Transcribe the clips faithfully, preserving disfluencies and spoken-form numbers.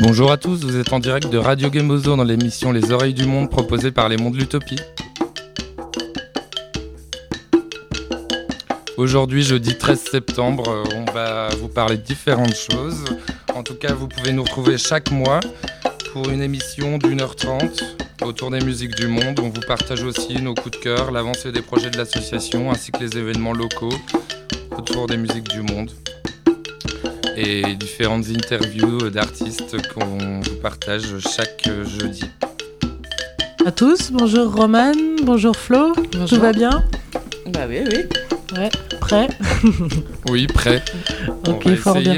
Bonjour à tous, vous êtes en direct de Radio Gemozo dans l'émission Les Oreilles du Monde proposée par les Monts de l'Utopie. Aujourd'hui, jeudi treize septembre, on va vous parler de différentes choses. En tout cas, vous pouvez nous retrouver chaque mois pour une émission d'une heure trente autour des musiques du monde. On vous partage aussi nos coups de cœur, l'avancée des projets de l'association ainsi que les événements locaux autour des musiques du monde. Et différentes interviews d'artistes qu'on vous partage chaque jeudi. À tous, bonjour Roman, bonjour Flo, bonjour. Tout va bien ? Bah oui, oui. Ouais, prêt ? Oui, prêt. Ok, fort bien.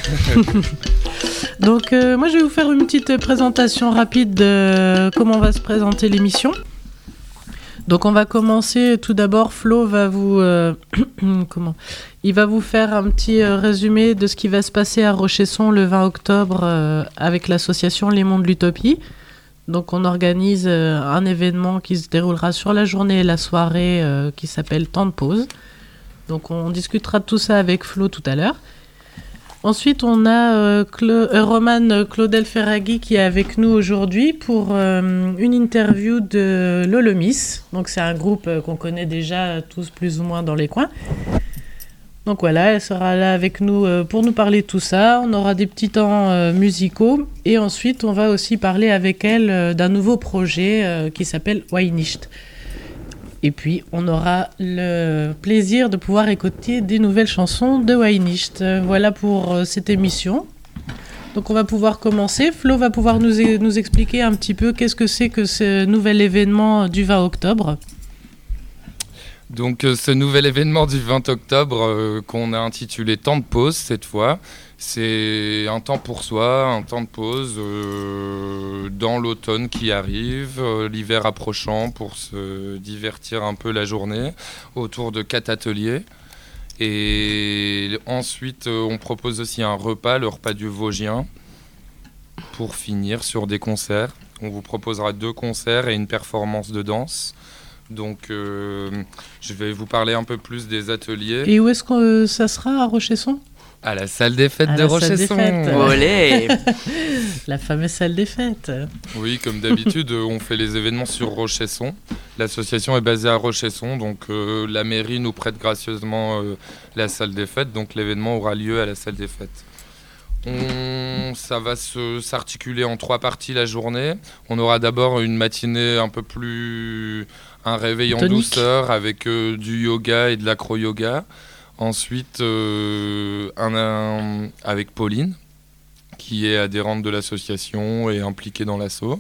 Donc euh, moi je vais vous faire une petite présentation rapide de comment va se présenter l'émission. Donc on va commencer tout d'abord, Flo va vous euh, comment il va vous faire un petit euh, résumé de ce qui va se passer à Rochesson le vingt octobre euh, avec l'association Les Monts de l'Utopie. Donc on organise euh, un événement qui se déroulera sur la journée et la soirée euh, qui s'appelle Temps de pause. Donc on discutera de tout ça avec Flo tout à l'heure. Ensuite, on a euh, Cla- euh, Roman Claudel Ferraghi qui est avec nous aujourd'hui pour euh, une interview de Lolomis. Donc, c'est un groupe euh, qu'on connaît déjà tous plus ou moins dans les coins. Donc voilà, elle sera là avec nous euh, pour nous parler de tout ça. On aura des petits temps euh, musicaux. Et ensuite, on va aussi parler avec elle euh, d'un nouveau projet euh, qui s'appelle Weinicht. Et puis, on aura le plaisir de pouvoir écouter des nouvelles chansons de Weinicht. Voilà pour euh, cette émission. Donc, on va pouvoir commencer. Flo va pouvoir nous, e- nous expliquer un petit peu qu'est-ce que c'est que ce nouvel événement du vingt octobre. Donc, euh, ce nouvel événement du vingt octobre euh, qu'on a intitulé Temps de pause cette fois, c'est un temps pour soi, un temps de pause euh, dans l'automne qui arrive, euh, l'hiver approchant pour se divertir un peu la journée autour de quatre ateliers. Et ensuite, euh, on propose aussi un repas, le repas du Vosgien, pour finir sur des concerts. On vous proposera deux concerts et une performance de danse. Donc, euh, je vais vous parler un peu plus des ateliers. Et où est-ce que euh, ça sera à Rochesson ? À la salle des fêtes à de la Rochesson. Salle des fêtes. Olé. La fameuse salle des fêtes. Oui, comme d'habitude, on fait les événements sur Rochesson. L'association est basée à Rochesson, donc euh, la mairie nous prête gracieusement euh, la salle des fêtes, donc l'événement aura lieu à la salle des fêtes. On, ça va se, s'articuler en trois parties la journée. On aura d'abord une matinée un peu plus... un réveil en Tonique. douceur avec euh, du yoga et de l'acro-yoga. Ensuite, euh, un, un, avec Pauline, qui est adhérente de l'association et impliquée dans l'asso,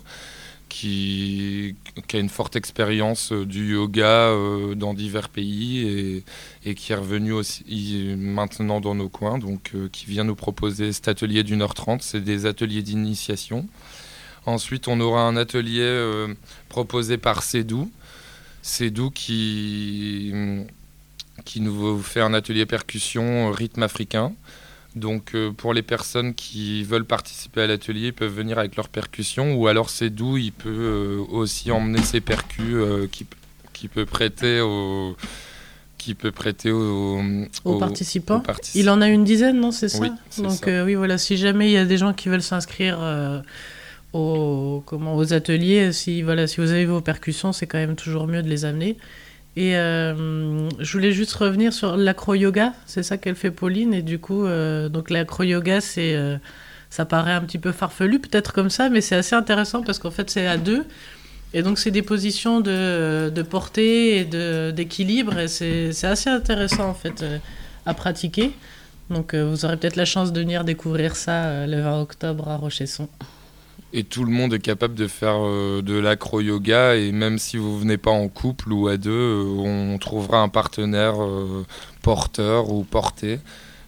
qui, qui a une forte expérience euh, du yoga euh, dans divers pays et, et qui est revenue aussi maintenant dans nos coins, donc euh, qui vient nous proposer cet atelier d'une heure trente. C'est des ateliers d'initiation. Ensuite, on aura un atelier euh, proposé par Cédou. Cédou qui... qui nous fait un atelier percussion rythme africain. Donc euh, pour les personnes qui veulent participer à l'atelier, ils peuvent venir avec leur percussion, ou alors Cédou, il peut euh, aussi emmener ses percus euh, qui, qui peut prêter aux qui peut prêter aux, Aux, aux, participants. aux participants. Il en a une dizaine, non, c'est ça ? Oui, c'est Donc ça. euh, oui, voilà, si jamais il y a des gens qui veulent s'inscrire euh, aux, comment, aux ateliers, si, voilà, si vous avez vos percussions, c'est quand même toujours mieux de les amener. Et euh, je voulais juste revenir sur l'acro-yoga, c'est ça qu'elle fait Pauline, et du coup, euh, donc l'acro-yoga, c'est, euh, ça paraît un petit peu farfelu peut-être comme ça, mais c'est assez intéressant parce qu'en fait c'est à deux, et donc c'est des positions de, de portée et de, d'équilibre, et c'est, c'est assez intéressant en fait euh, à pratiquer. Donc euh, vous aurez peut-être la chance de venir découvrir ça euh, le vingt octobre à Rochesson. Et tout le monde est capable de faire euh, de l'acro-yoga, et même si vous venez pas en couple ou à deux, euh, on trouvera un partenaire euh, porteur ou porté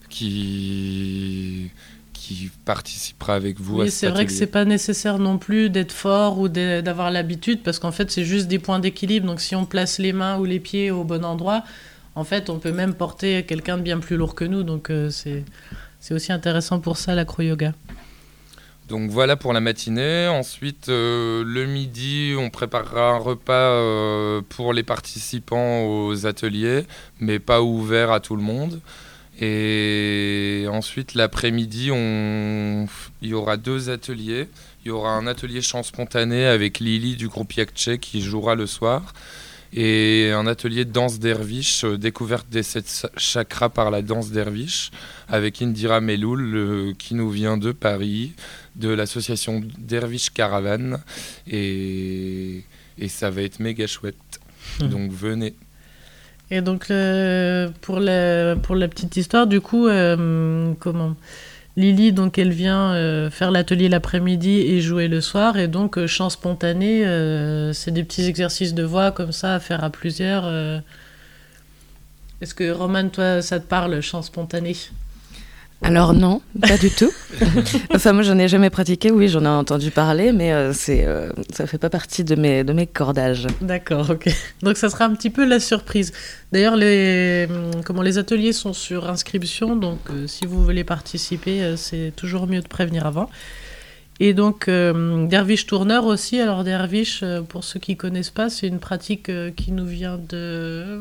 qui, qui participera avec vous. Oui, à cet c'est vrai que atelier. c'est pas nécessaire non plus d'être fort ou de- d'avoir l'habitude, parce qu'en fait c'est juste des points d'équilibre. Donc si on place les mains ou les pieds au bon endroit, en fait on peut même porter quelqu'un de bien plus lourd que nous. Donc euh, c'est, c'est aussi intéressant pour ça l'acro-yoga. Donc voilà pour la matinée. Ensuite, euh, le midi, on préparera un repas euh, pour les participants aux ateliers, mais pas ouvert à tout le monde. Et ensuite, l'après-midi, on... il y aura deux ateliers. Il y aura un atelier chant spontané avec Lily du groupe Yakche qui jouera le soir. Et un atelier de danse derviche, euh, découverte des sept chakras par la danse derviche, avec Indira Meloul, euh, qui nous vient de Paris, de l'association Derviche Caravane. Et, et ça va être méga chouette. Mmh. Donc venez. Et donc, euh, pour, la, pour la petite histoire, du coup, euh, comment Lily, donc, elle vient euh, faire l'atelier l'après-midi et jouer le soir. Et donc, euh, chant spontané, euh, c'est des petits exercices de voix comme ça à faire à plusieurs. Euh. Est-ce que, Romane, toi, ça te parle, chant spontané ? Alors non, pas du tout. Enfin, moi, j'en ai jamais pratiqué. Oui, j'en ai entendu parler, mais euh, c'est, euh, ça fait pas partie de mes, de mes cordages. D'accord, ok. Donc, ça sera un petit peu la surprise. D'ailleurs, les, comment, les ateliers sont sur inscription, donc euh, si vous voulez participer, euh, c'est toujours mieux de prévenir avant. Et donc, euh, derviche tourneur aussi. Alors, derviche, euh, pour ceux qui connaissent pas, c'est une pratique euh, qui nous vient de...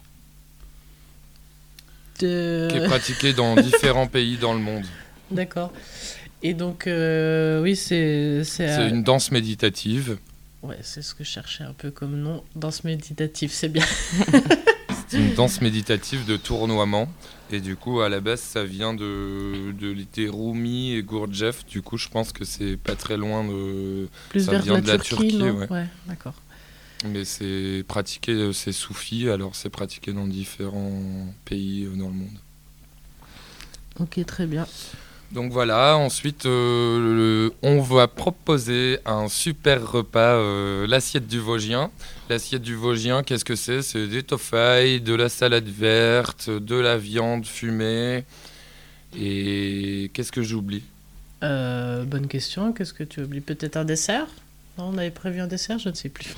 De... qui est pratiqué dans différents pays dans le monde. D'accord. Et donc, euh, oui, c'est... C'est, c'est euh... une danse méditative. Ouais, c'est ce que je cherchais un peu comme nom. Danse méditative, c'est bien. C'est une danse méditative de tournoiement. Et du coup, à la base, ça vient de, de des Rumi et Gurdjieff. Du coup, je pense que c'est pas très loin de... Plus ça vers vient la de la Turquie, Turquie. non Ouais. Ouais, d'accord. Mais c'est pratiqué, c'est soufi, alors c'est pratiqué dans différents pays dans le monde. Ok, très bien. Donc voilà, ensuite euh, le, on va proposer un super repas, euh, l'assiette du Vosgien. L'assiette du Vosgien, qu'est-ce que c'est ? C'est des tofailles, de la salade verte, de la viande fumée. Et qu'est-ce que j'oublie ? euh, Bonne question, qu'est-ce que tu oublies ? Peut-être un dessert ? Non, on avait prévu un dessert, je ne sais plus.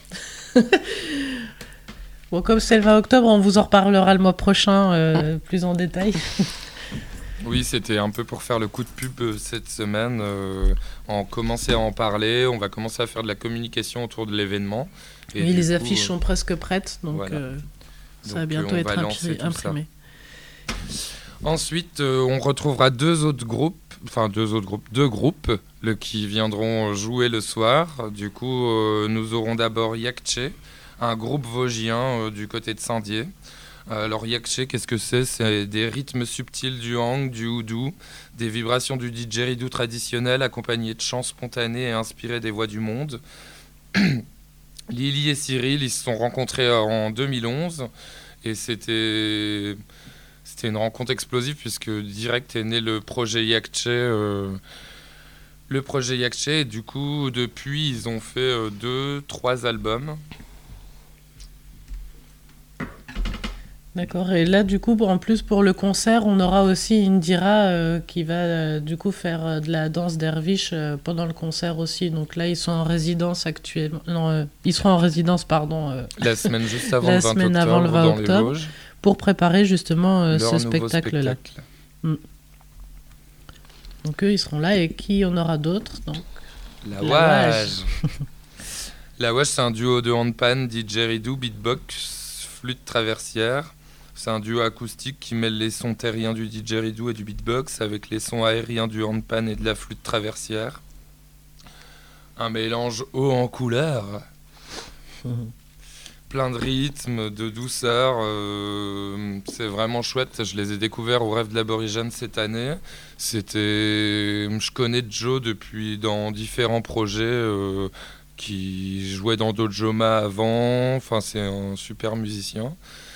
Bon, comme c'est le vingt octobre, on vous en reparlera le mois prochain, euh, plus en détail. Oui, c'était un peu pour faire le coup de pub euh, cette semaine. Euh, on commençait à en parler, on va commencer à faire de la communication autour de l'événement. Et oui, les coup, affiches euh... sont presque prêtes, donc, voilà. euh, ça donc, va bientôt euh, être va imprimé. imprimé. Ensuite, euh, on retrouvera deux autres groupes, enfin deux autres groupes, deux groupes le, qui viendront jouer le soir. Du coup, euh, nous aurons d'abord Yakche, un groupe vosgien euh, du côté de Saint-Dié. Alors Yakche, qu'est-ce que c'est ? C'est des rythmes subtils du hang, du houdou, des vibrations du didgeridoo traditionnel accompagnées de chants spontanés et inspirés des voix du monde. Lily et Cyril, ils se sont rencontrés en deux mille onze et c'était, c'était une rencontre explosive puisque direct est né le projet Yakche. Euh, le projet Yakche et du coup depuis ils ont fait euh, deux, trois albums. D'accord, et là du coup en plus pour le concert on aura aussi Indira euh, qui va euh, du coup faire euh, de la danse derviche euh, pendant le concert aussi, donc là ils sont en résidence actuellement, non euh, ils seront en résidence pardon euh, la semaine juste avant la le vingt semaine octobre avant le vingt dans octobre les Vosges pour préparer justement euh, ce spectacle là. Mm. Donc eux ils seront là et qui on aura d'autres donc La Wage. La Wage c'est un duo de handpan, didgeridoo, beatbox, flûte traversière. C'est un duo acoustique qui mêle les sons terriens du didgeridoo et du beatbox avec les sons aériens du handpan et de la flûte traversière. Un mélange haut en couleur. Mmh. Plein de rythmes, de douceur. Euh, c'est vraiment chouette. Je les ai découverts au Rêve de l'Aborigène cette année. C'était... Je connais Joe depuis dans différents projets euh, qui jouaient dans Dojoma avant. Enfin, c'est un super musicien.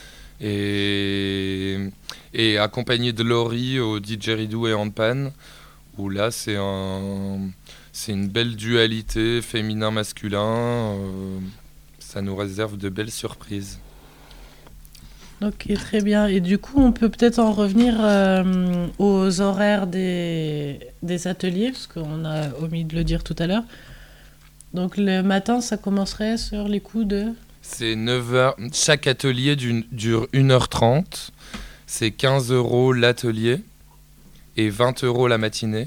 Et, et accompagné de Laurie au didgeridoo et handpan, où là c'est, un, c'est une belle dualité féminin-masculin, euh, ça nous réserve de belles surprises. Ok, très bien. Et du coup, on peut peut-être en revenir euh, aux horaires des, des ateliers, parce qu'on a omis de le dire tout à l'heure. Donc le matin, ça commencerait sur les coups de... C'est neuf heures. Chaque atelier dure une heure trente. C'est quinze euros l'atelier et vingt euros la matinée.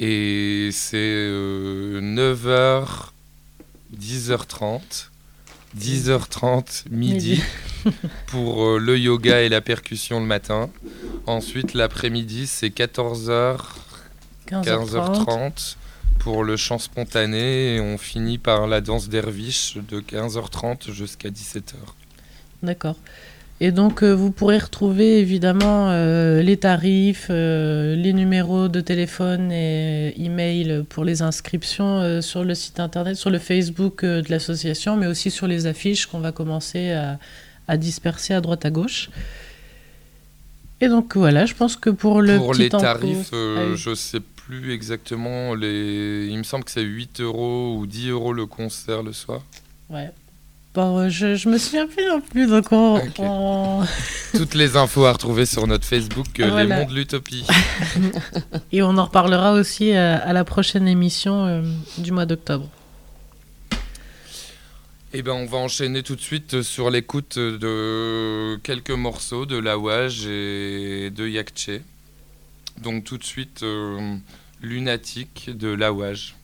Et c'est euh, neuf heures, dix heures trente, dix heures trente, midi, pour euh, le yoga et la percussion le matin. Ensuite, l'après-midi, c'est quatorze heures, quinze heures trente pour le chant spontané. Et on finit par la danse derviche de quinze heures trente jusqu'à dix-sept heures. D'accord. Et donc, euh, vous pourrez retrouver évidemment euh, les tarifs, euh, les numéros de téléphone et email pour les inscriptions euh, sur le site internet, sur le Facebook euh, de l'association, mais aussi sur les affiches qu'on va commencer à, à disperser à droite à gauche. Et donc, voilà, je pense que pour le pour petit les tempo, tarifs, euh, ah oui. je ne sais plus exactement. Les... Il me semble que c'est huit euros ou dix euros le concert le soir. Ouais. Bon, je, je me souviens plus non plus, donc on... Okay. on... Toutes les infos à retrouver sur notre Facebook, euh, voilà. Les Mondes de l'Utopie. Et on en reparlera aussi à, à la prochaine émission euh, du mois d'octobre. Eh ben, on va enchaîner tout de suite sur l'écoute de quelques morceaux de Lawaj et de Yakche. Donc tout de suite, euh, Lunatique de Lawaj.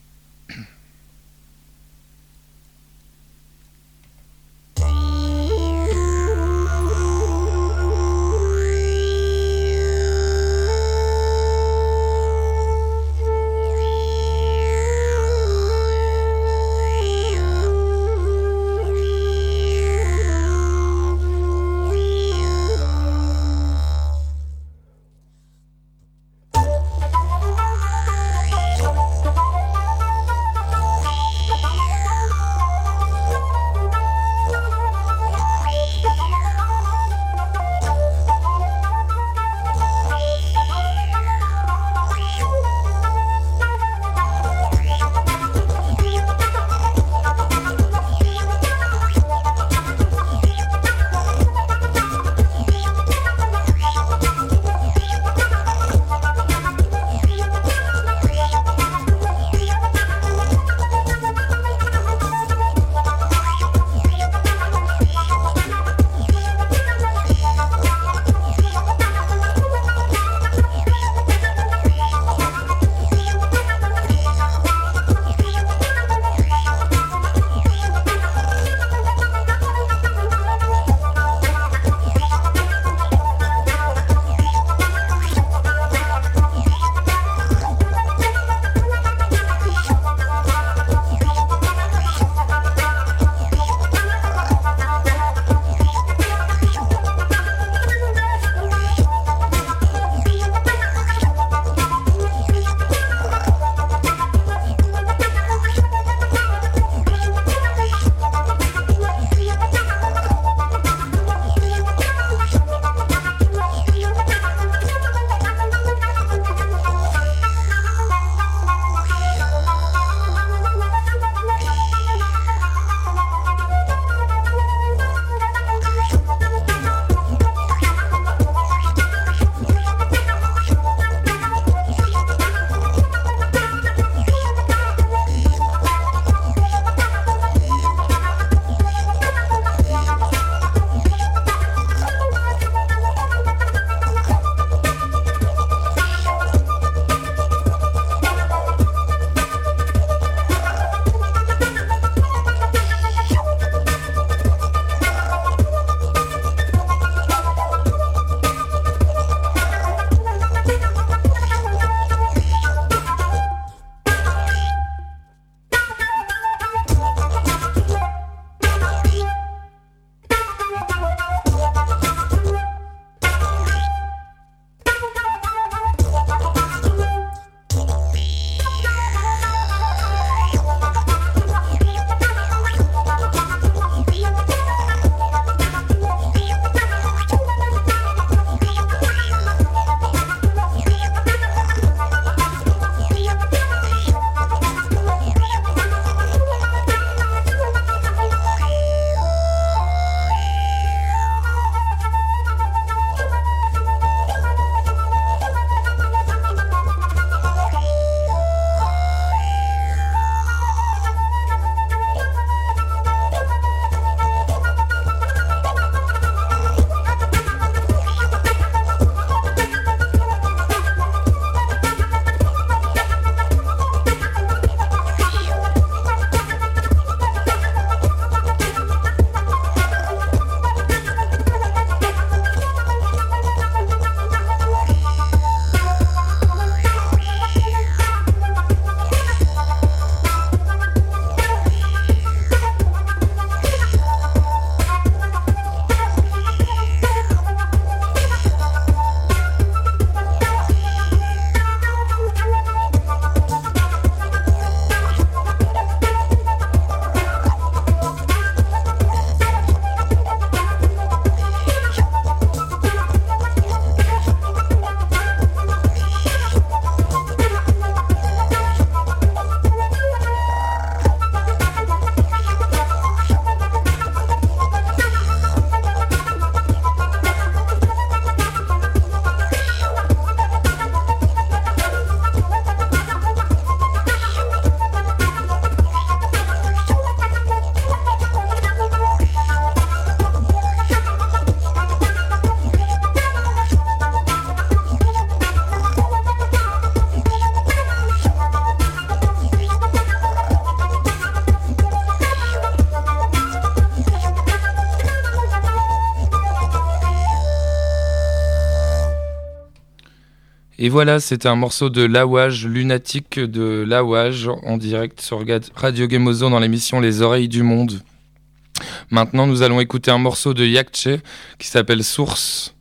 Et voilà, c'était un morceau de Lawage, Lunatique de Lawage, en direct sur Radio Gemozo dans l'émission Les Oreilles du Monde. Maintenant, nous allons écouter un morceau de Yakche qui s'appelle Source.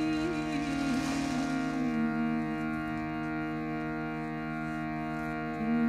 Mm-hmm.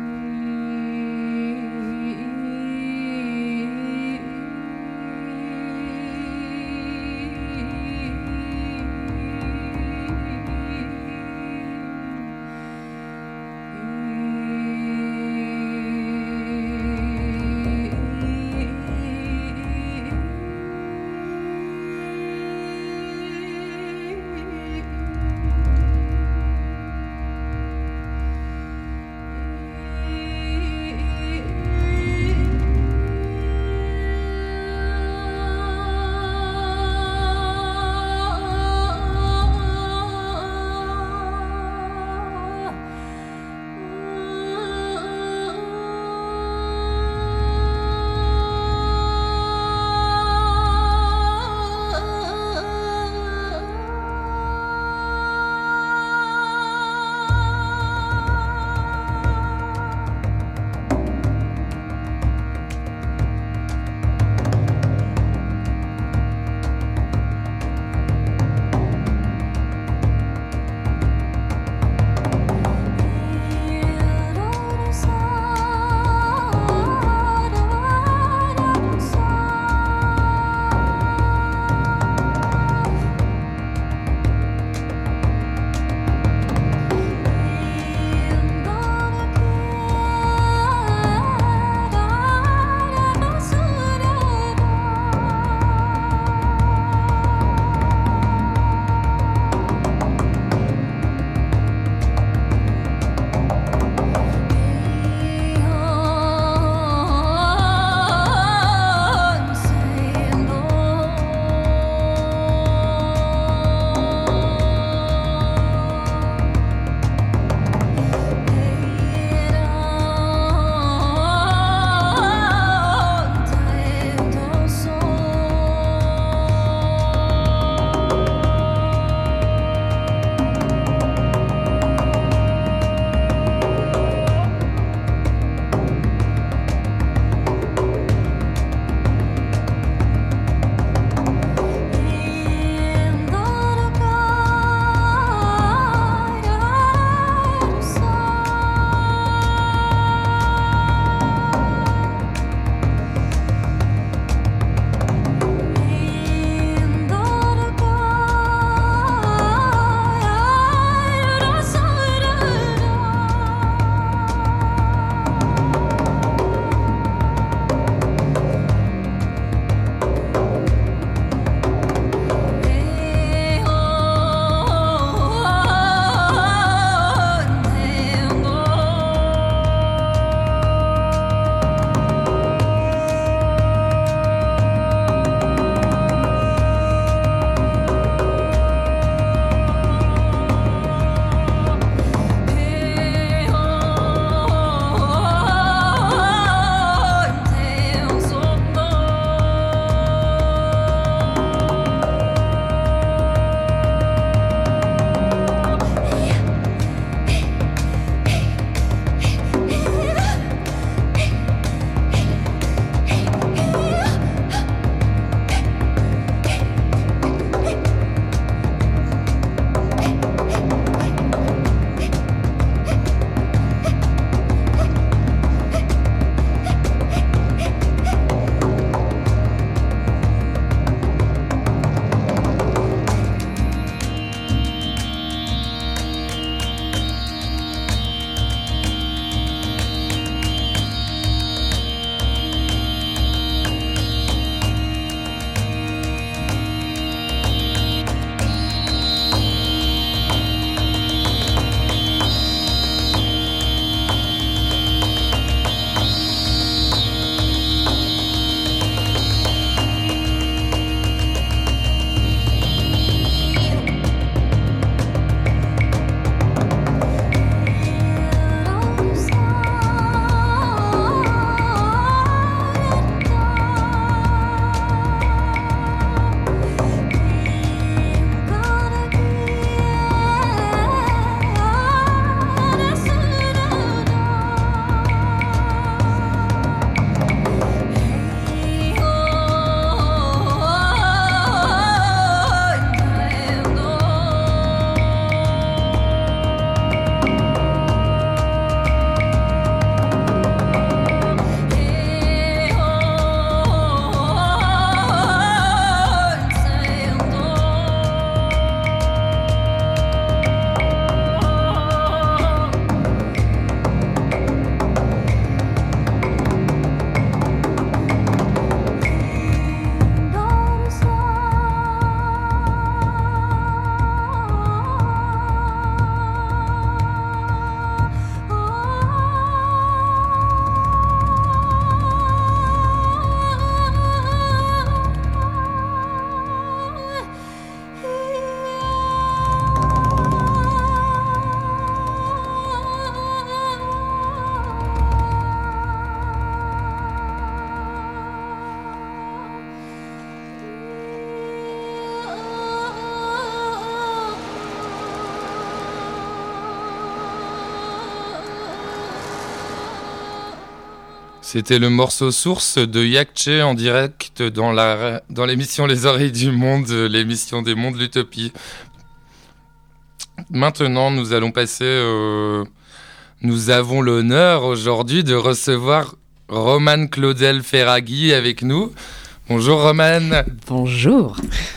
C'était le morceau source de Yakche en direct dans, la, dans l'émission Les Oreilles du Monde, l'émission des mondes l'utopie. Maintenant, nous allons passer... Euh, nous avons l'honneur aujourd'hui de recevoir Romane Claudel Ferraghi avec nous. Bonjour Romane. Bonjour.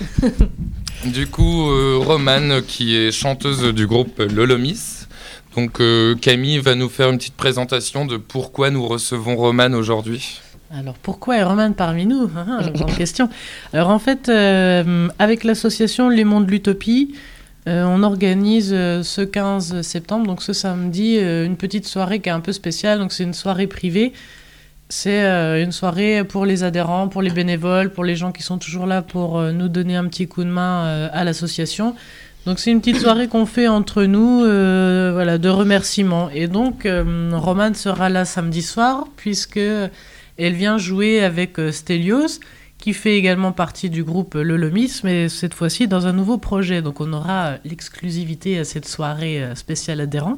Du coup, euh, Romane qui est chanteuse du groupe Lolomis. Donc euh, Camille va nous faire une petite présentation de pourquoi nous recevons Romane aujourd'hui. Alors pourquoi est Romane parmi nous? ah, Grande question. Alors en fait, euh, avec l'association Les Mondes l'Utopie, euh, on organise euh, ce quinze septembre, donc ce samedi, euh, une petite soirée qui est un peu spéciale. Donc c'est une soirée privée. C'est euh, une soirée pour les adhérents, pour les bénévoles, pour les gens qui sont toujours là pour euh, nous donner un petit coup de main euh, à l'association. Donc c'est une petite soirée qu'on fait entre nous, euh, voilà, de remerciements. Et donc euh, Romane sera là samedi soir, puisque elle vient jouer avec euh, Stelios, qui fait également partie du groupe Lolomis, mais cette fois-ci dans un nouveau projet. Donc on aura euh, l'exclusivité à cette soirée euh, spéciale adhérent.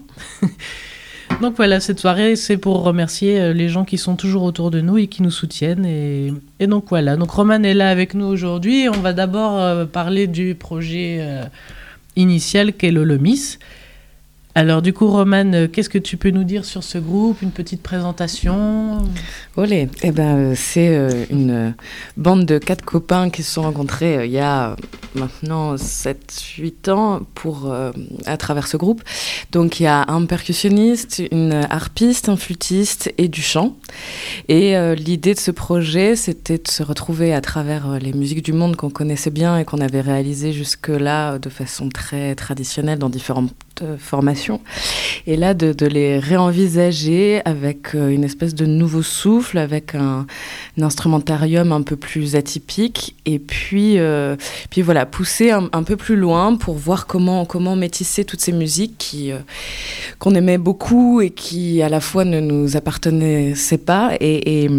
Donc voilà, cette soirée, c'est pour remercier les gens qui sont toujours autour de nous et qui nous soutiennent. Et, et donc voilà, donc Romane est là avec nous aujourd'hui. On va d'abord euh, parler du projet euh, initial qu'est Lolomis. Alors du coup, Romane, qu'est-ce que tu peux nous dire sur ce groupe? Une petite présentation? Olé, eh ben, c'est euh, une bande de quatre copains qui se sont rencontrés euh, il y a maintenant sept huit ans pour, euh, à travers ce groupe. Donc il y a un percussionniste, une harpiste, un flûtiste et du chant. Et euh, l'idée de ce projet, c'était de se retrouver à travers euh, les musiques du monde qu'on connaissait bien et qu'on avait réalisées jusque-là euh, de façon très traditionnelle dans différentes euh, formations. Et là, de, de les réenvisager avec euh, une espèce de nouveau souffle, avec un, un instrumentarium un peu plus atypique, et puis, euh, puis voilà, pousser un, un peu plus loin pour voir comment, comment métisser toutes ces musiques qui, euh, qu'on aimait beaucoup et qui, à la fois, ne nous appartenaient pas. Et, et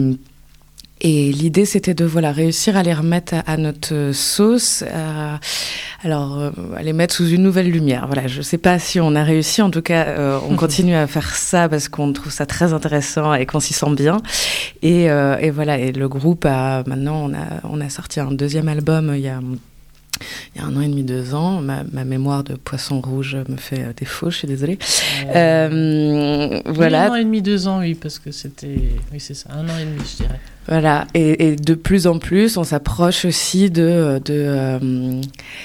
Et l'idée, c'était de voilà, réussir à les remettre à, à notre sauce, à, alors, euh, à les mettre sous une nouvelle lumière. Voilà, je ne sais pas si on a réussi. En tout cas, euh, on continue à faire ça parce qu'on trouve ça très intéressant et qu'on s'y sent bien. Et, euh, et voilà, et le groupe, a, maintenant, on a, on a sorti un deuxième album il y a... Il y a un an et demi, deux ans, ma, ma mémoire de poisson rouge me fait euh, défaut, je suis désolée. Euh, euh, voilà. Oui, un an et demi, deux ans, oui, parce que c'était... Oui, c'est ça, un an et demi, je dirais. Voilà, et, et de plus en plus, on s'approche aussi de, de, euh,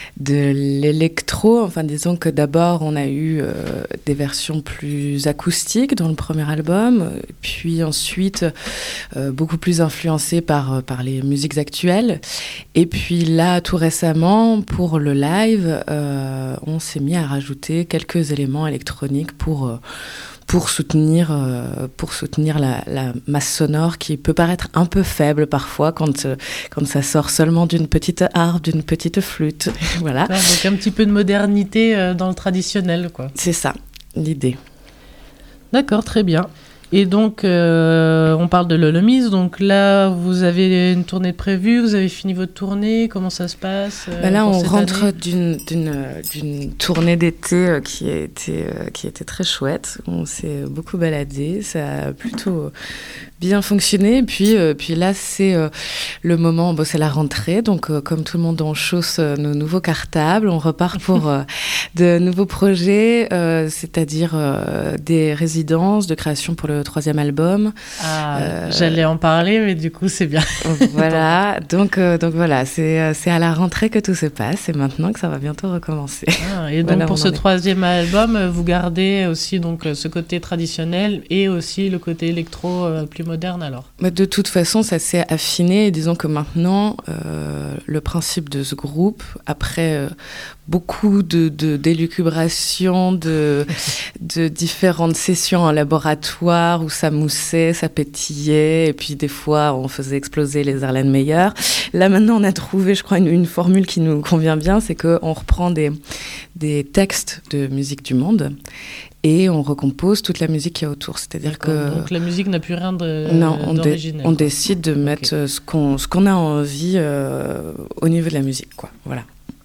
de l'électro. Enfin, disons que d'abord, on a eu euh, des versions plus acoustiques dans le premier album, puis ensuite, euh, beaucoup plus influencées par, par les musiques actuelles. Et puis là, tout récemment, pour le live, euh, on s'est mis à rajouter quelques éléments électroniques pour... Euh, pour soutenir, euh, pour soutenir la, la masse sonore qui peut paraître un peu faible parfois quand, euh, quand ça sort seulement d'une petite harpe, d'une petite flûte. Voilà. Ah, donc un petit peu de modernité euh, dans le traditionnel, quoi. C'est ça, l'idée. D'accord, très bien. Et donc, euh, on parle de Lolomis. Donc là, vous avez une tournée de prévue, vous avez fini votre tournée. Comment ça se passe euh, ben Là, on rentre année d'une, d'une, d'une tournée d'été qui a été, qui a été très chouette. On s'est beaucoup baladé. Ça a plutôt bien fonctionné. Et puis, euh, puis là, c'est euh, le moment, bon, c'est la rentrée. Donc, euh, comme tout le monde, on chausse euh, nos nouveaux cartables. On repart pour euh, de nouveaux projets, euh, c'est-à-dire euh, des résidences de création pour le troisième album. Ah, euh, j'allais en parler, mais du coup, c'est bien. Voilà, donc, euh, donc voilà, c'est, c'est à la rentrée que tout se passe et maintenant que ça va bientôt recommencer. Ah, et donc, voilà, pour ce troisième album, vous gardez aussi donc, ce côté traditionnel et aussi le côté électro euh, plus moderne alors? Mais de toute façon, ça s'est affiné et disons que maintenant, euh, le principe de ce groupe, après euh, beaucoup de, de d'élucubrations, de, de différentes sessions en laboratoire où ça moussait, ça pétillait, et puis des fois on faisait exploser les Erlenmeyer. Là maintenant on a trouvé, je crois, une, une formule qui nous convient bien, c'est qu'on reprend des, des textes de musique du monde et on recompose toute la musique qui est autour. C'est-à-dire que... Donc la musique n'a plus rien de, non, on d'original. Dé, on décide de mettre okay. ce, qu'on, ce qu'on a envie euh, au niveau de la musique, quoi. Voilà.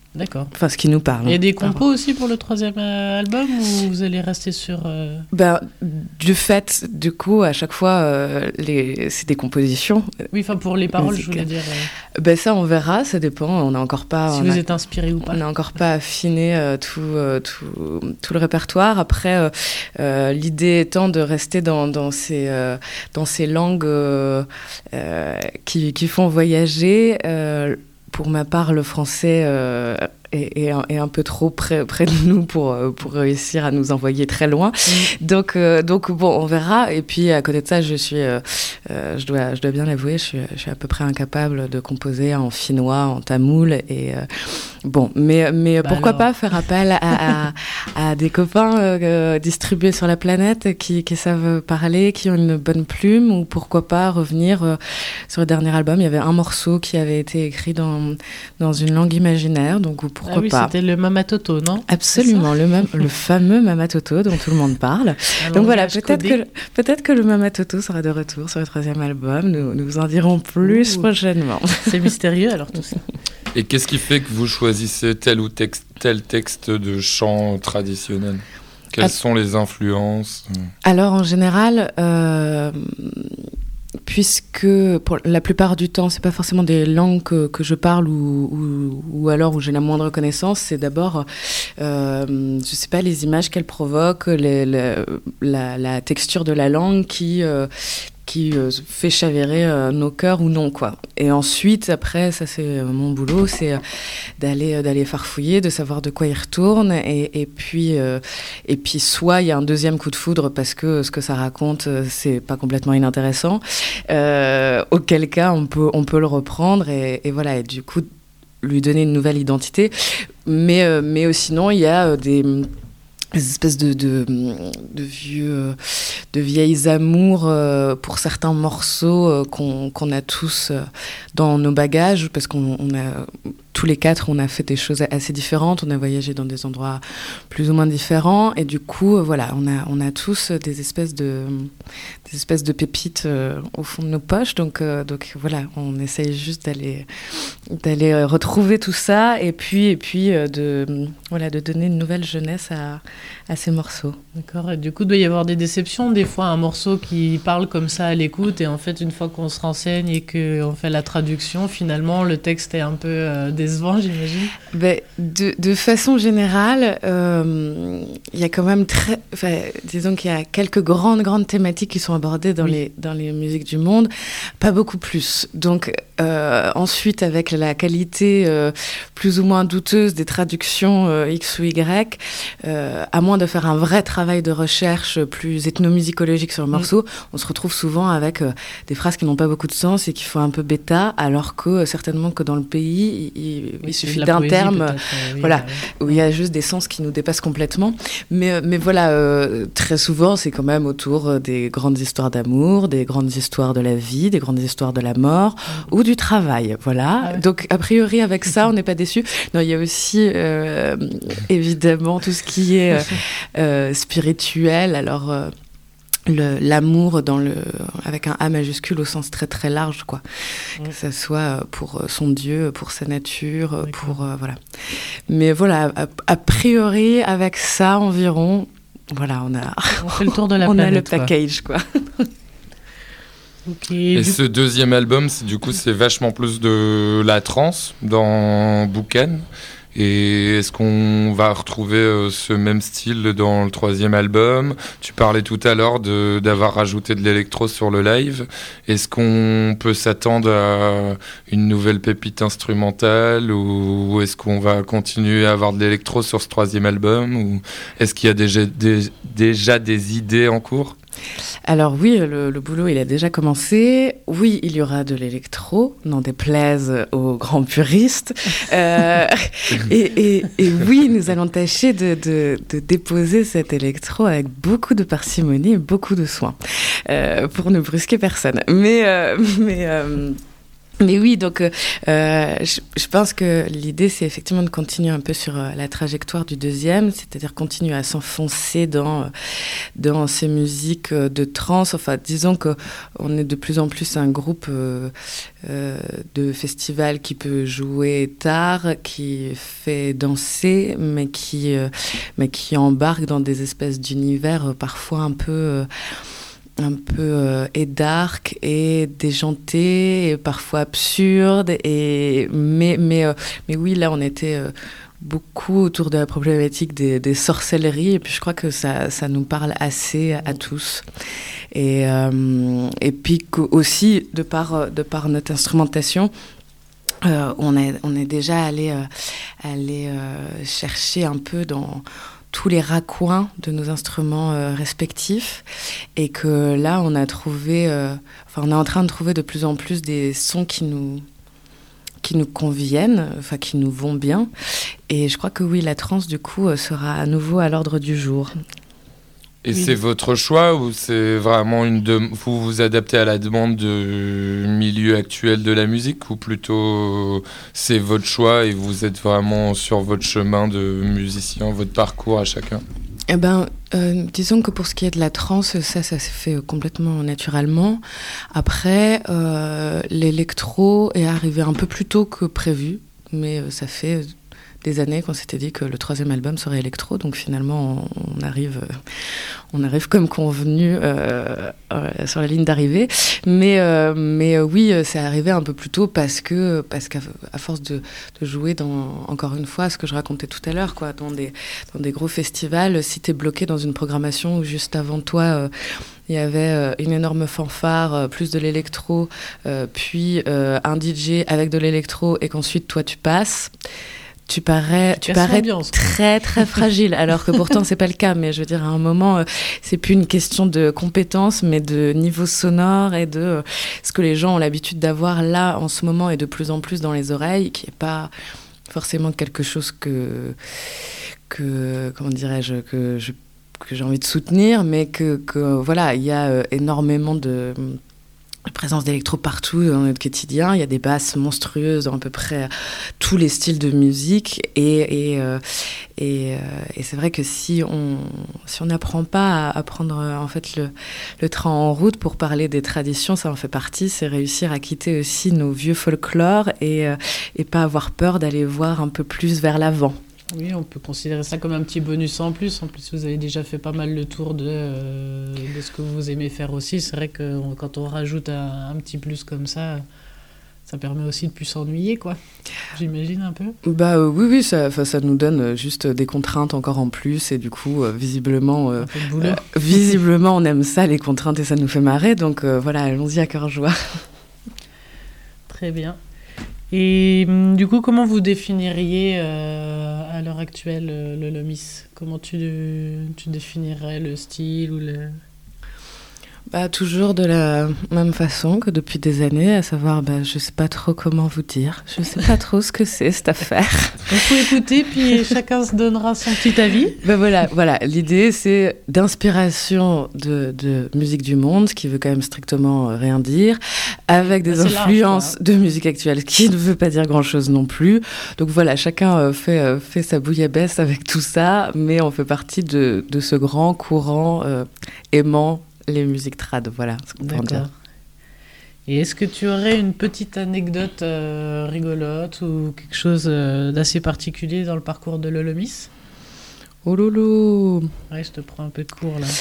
D'accord. Enfin, ce qui nous parle. Il y a des compos aussi pour le troisième euh, album ou vous allez rester sur... Euh... Ben, du fait, du coup, à chaque fois, euh, les... c'est des compositions. Oui, enfin pour les paroles, musicales. Je voulais dire... Euh... Ben, ça, on verra, ça dépend. On n'a encore pas... Si vous a... êtes inspiré ou pas. On n'a encore pas affiné euh, tout, euh, tout, tout le répertoire. Après, euh, euh, l'idée étant de rester dans, dans, ces, euh, dans ces langues euh, euh, qui, qui font voyager... Euh, Pour ma part, le français euh, est, est, un, est un peu trop près, près de nous pour, pour réussir à nous envoyer très loin. Mmh. Donc, euh, donc, bon, on verra. Et puis, à côté de ça, je suis, euh, euh, je dois, je dois bien l'avouer, je suis, je suis à peu près incapable de composer en finnois, en tamoul. Et, euh, bon, mais, mais bah pourquoi alors. pas faire appel à, à, à des copains euh, distribués sur la planète qui, qui savent parler, qui ont une bonne plume, ou pourquoi pas revenir euh, sur le dernier album. Il y avait un morceau qui avait été écrit dans, dans une langue imaginaire, donc pourquoi ah oui, pas. C'était le Mama Toto, non? Absolument, le, même, le fameux Mama Toto dont tout le monde parle. Alors, donc voilà, peut-être que, peut-être que le Mama Toto sera de retour sur le troisième album. Nous, nous vous en dirons plus Ouh. prochainement. C'est mystérieux alors tout ça. Et qu'est-ce qui fait que vous choisissez tel ou texte, tel texte de chant traditionnel? Quelles ah. sont les influences? Alors en général, euh, puisque pour la plupart du temps, c'est pas forcément des langues que, que je parle ou, ou, ou alors où j'ai la moindre connaissance, c'est d'abord, euh, je sais pas, les images qu'elles provoquent, les, les, la, la texture de la langue qui... Euh, qui euh, fait chavirer euh, nos cœurs ou non, quoi. Et ensuite, après, ça c'est euh, mon boulot, c'est euh, d'aller, euh, d'aller farfouiller, de savoir de quoi il retourne, et, et, puis, euh, et puis soit il y a un deuxième coup de foudre parce que ce que ça raconte, euh, c'est pas complètement inintéressant, euh, auquel cas on peut, on peut le reprendre, et, et voilà, et du coup, lui donner une nouvelle identité. Mais, euh, mais sinon, il y a euh, des... des espèces de, de, de, vieux, de vieilles amours euh, pour certains morceaux euh, qu'on, qu'on a tous euh, dans nos bagages, parce qu'on on a, tous les quatre, on a fait des choses assez différentes, on a voyagé dans des endroits plus ou moins différents, et du coup, euh, voilà, on a, on a tous des espèces de, des espèces de pépites euh, au fond de nos poches, donc, euh, donc voilà, on essaye juste d'aller, d'aller retrouver tout ça, et puis, et puis euh, de, voilà, de donner une nouvelle jeunesse à à ces morceaux. D'accord, et du coup, il doit y avoir des déceptions, des fois un morceau qui parle comme ça à l'écoute, et en fait, une fois qu'on se renseigne et qu'on fait la traduction, finalement, le texte est un peu euh, décevant, j'imagine. Ben, de, de façon générale, euh, il y a quand même très... Enfin, disons qu'il y a quelques grandes, grandes thématiques qui sont abordées dans, oui. les, dans les musiques du monde, pas beaucoup plus. Donc, euh, ensuite, avec la qualité euh, plus ou moins douteuse des traductions euh, X ou Y, euh, à moins de faire un vrai travail de recherche plus ethnomusicologique sur le morceau, mmh. on se retrouve souvent avec euh, des phrases qui n'ont pas beaucoup de sens et qui font un peu bêta, alors que euh, certainement que dans le pays, il, il, oui, il suffit d'un terme euh, oui, voilà, oui. où il y a juste des sens qui nous dépassent complètement. Mais, mais voilà, euh, très souvent, c'est quand même autour des grandes histoires d'amour, des grandes histoires de la vie, des grandes histoires de la mort mmh. ou du travail. Voilà. Ah ouais. Donc, a priori, avec ça, on n'est pas déçus. Non, il y a aussi, euh, évidemment, tout ce qui est euh, euh, spirituel. Alors, euh, le, l'amour dans le, avec un A majuscule au sens très très large, quoi. Ouais. Que ça soit pour son Dieu, pour sa nature, D'accord. pour euh, voilà. Mais voilà, a, a priori, avec ça environ, voilà, on a, on fait le tour de la on planète. On a le package, quoi. Okay. Et ce deuxième album, c'est, du coup, c'est vachement plus de la trance dans Boucan. Et est-ce qu'on va retrouver euh, ce même style dans le troisième album? Tu parlais tout à l'heure de, d'avoir rajouté de l'électro sur le live. Est-ce qu'on peut s'attendre à une nouvelle pépite instrumentale, ou est-ce qu'on va continuer à avoir de l'électro sur ce troisième album, ou est-ce qu'il y a déjà des, déjà des idées en cours? Alors oui, le, le boulot, il a déjà commencé. Oui, il y aura de l'électro, n'en déplaise aux grands puristes. Euh, et, et, et oui, nous allons tâcher de, de, de déposer cet électro avec beaucoup de parcimonie et beaucoup de soin, euh, pour ne brusquer personne. Mais... Euh, mais euh, Mais oui, donc euh, je, je pense que l'idée, c'est effectivement de continuer un peu sur euh, la trajectoire du deuxième, c'est-à-dire continuer à s'enfoncer dans, dans ces musiques de trance. Enfin, disons qu'on est de plus en plus un groupe euh, euh, de festival qui peut jouer tard, qui fait danser, mais qui, euh, mais qui embarque dans des espèces d'univers euh, parfois un peu... Euh, un peu euh, et dark et déjanté et parfois absurde et mais mais euh, mais oui, là on était euh, beaucoup autour de la problématique des, des sorcelleries, et puis je crois que ça ça nous parle assez à tous, et euh, et puis aussi de par de par notre instrumentation, euh, on est on est déjà allé euh, allé euh, chercher un peu dans tous les raccoins de nos instruments euh, respectifs, et que là on a trouvé euh, enfin on est en train de trouver de plus en plus des sons qui nous qui nous conviennent, enfin qui nous vont bien, et je crois que oui, la trance du coup sera à nouveau à l'ordre du jour. Et oui. C'est votre choix, ou c'est vraiment une de... vous vous adaptez à la demande du milieu actuel de la musique, ou plutôt c'est votre choix et vous êtes vraiment sur votre chemin de musicien, votre parcours à chacun? Eh ben, euh, disons que pour ce qui est de la trance, ça, ça s'est fait complètement naturellement. Après, euh, l'électro est arrivé un peu plus tôt que prévu, mais euh, ça fait des années qu'on s'était dit que le troisième album serait électro, donc finalement on, on arrive, euh, on arrive comme convenu euh, euh, sur la ligne d'arrivée. Mais, euh, mais euh, oui, c'est arrivé un peu plus tôt parce que parce qu'à à force de, de jouer dans, encore une fois, ce que je racontais tout à l'heure, quoi, dans des dans des gros festivals, si t'es bloqué dans une programmation où juste avant toi euh, il y avait euh, une énorme fanfare, euh, plus de l'électro, euh, puis euh, un D J avec de l'électro, et qu'ensuite toi tu passes. Tu parais, tu parais très très fragile, alors que pourtant c'est pas le cas. Mais je veux dire, à un moment, euh, c'est plus une question de compétences, mais de niveau sonore et de euh, ce que les gens ont l'habitude d'avoir là en ce moment et de plus en plus dans les oreilles, qui est pas forcément quelque chose que que comment dirais-je que je que j'ai envie de soutenir, mais que que voilà, il y a euh, énormément de présence d'électro partout dans notre quotidien. Il y a des basses monstrueuses dans à peu près tous les styles de musique, et, et, euh, et, euh, et c'est vrai que si on si on n'apprend pas à, à prendre en fait le, le train en route pour parler des traditions, ça en fait partie. C'est réussir à quitter aussi nos vieux folklores et, euh, et pas avoir peur d'aller voir un peu plus vers l'avant. Oui, on peut considérer ça comme un petit bonus en plus. En plus, vous avez déjà fait pas mal le tour de, euh, de ce que vous aimez faire aussi. C'est vrai que on, quand on rajoute un, un petit plus comme ça, ça permet aussi de plus s'ennuyer, quoi. J'imagine un peu. Bah euh, oui, oui, ça, ça nous donne juste des contraintes encore en plus, et du coup, euh, visiblement, euh, un peu de boulot. euh, visiblement, on aime ça, les contraintes, et ça nous fait marrer. Donc euh, voilà, allons-y à cœur joie. Très bien. Et du coup, comment vous définiriez euh, à l'heure actuelle euh, le Lomis ? Comment tu, tu définirais le style ou le... Bah, toujours de la même façon que depuis des années, à savoir, bah, je sais pas trop comment vous dire, je sais pas trop ce que c'est cette affaire. Il faut écouter, puis chacun se donnera son petit avis. Bah voilà, voilà. L'idée, c'est d'inspiration de, de musique du monde, ce qui veut quand même strictement rien dire, avec des bah, influences large, de musique actuelle, ce qui ne veut pas dire grand-chose non plus. Donc voilà, chacun fait, fait sa bouillabaisse avec tout ça, mais on fait partie de, de ce grand courant euh, aimant les musiques trad, voilà ce qu'on peut en dire. Et est-ce que tu aurais une petite anecdote euh, rigolote ou quelque chose euh, d'assez particulier dans le parcours de Lolomis ? Oh loulou. Ouais, je te prends un peu de cours là.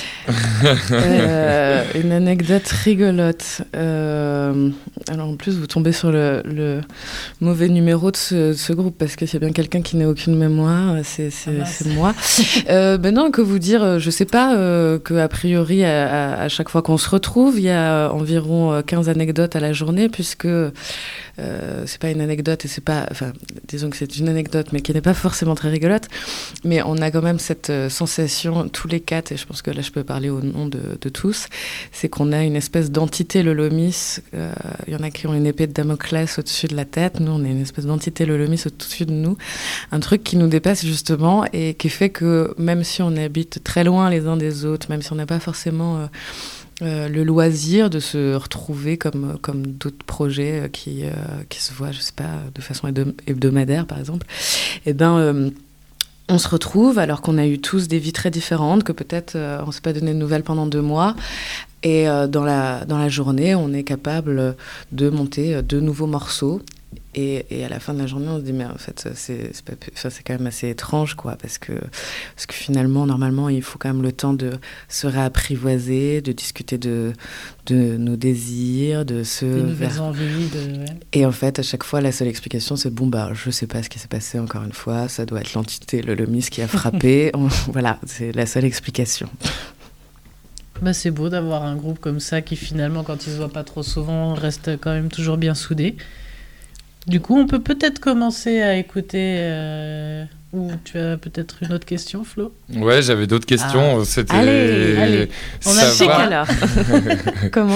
euh, une anecdote rigolote. Euh, alors en plus, vous tombez sur le, le mauvais numéro de ce, de ce groupe, parce que s'il y a bien quelqu'un qui n'a aucune mémoire, c'est, c'est, ah, c'est moi. euh, ben non, que vous dire, je sais pas, euh, qu'a priori, à, à, à chaque fois qu'on se retrouve, il y a environ quinze anecdotes à la journée, puisque euh, c'est pas une anecdote et c'est pas, enfin, disons que c'est une anecdote, mais qui n'est pas forcément très rigolote, mais on a quand même cette sensation, tous les quatre, et je pense que là je peux parler au nom de, de tous, c'est qu'on a une espèce d'entité Lolomis. Il euh, y en a qui ont une épée de Damoclès au-dessus de la tête, nous on est une espèce d'entité Lolomis au-dessus de nous, un truc qui nous dépasse justement, et qui fait que même si on habite très loin les uns des autres, même si on n'a pas forcément euh, euh, le loisir de se retrouver comme, comme d'autres projets qui, euh, qui se voient, je sais pas, de façon hebdomadaire, par exemple. Et ben, euh, on se retrouve alors qu'on a eu tous des vies très différentes, que peut-être euh, on ne s'est pas donné de nouvelles pendant deux mois. Et euh, dans, la, dans la journée, on est capable de monter deux nouveaux morceaux. Et, et à la fin de la journée, on se dit, mais en fait, c'est, c'est, pas, enfin, c'est quand même assez étrange, quoi, parce que, parce que finalement, normalement, il faut quand même le temps de se réapprivoiser, de discuter de, de nos désirs, de se... Des nouvelles vers... envies. De... Ouais. Et en fait, à chaque fois, la seule explication, c'est, bon, bah, je sais pas ce qui s'est passé encore une fois, ça doit être l'entité, le Lomis qui a frappé. on, voilà, c'est la seule explication. Bah, c'est beau d'avoir un groupe comme ça qui, finalement, quand ils se voient pas trop souvent, reste quand même toujours bien soudés. Du coup, on peut peut-être commencer à écouter... Euh... Ou tu as peut-être une autre question, Flo ? Ouais, j'avais d'autres questions. Ah. C'était... Allez, allez. On a savoir... alors. Comment ?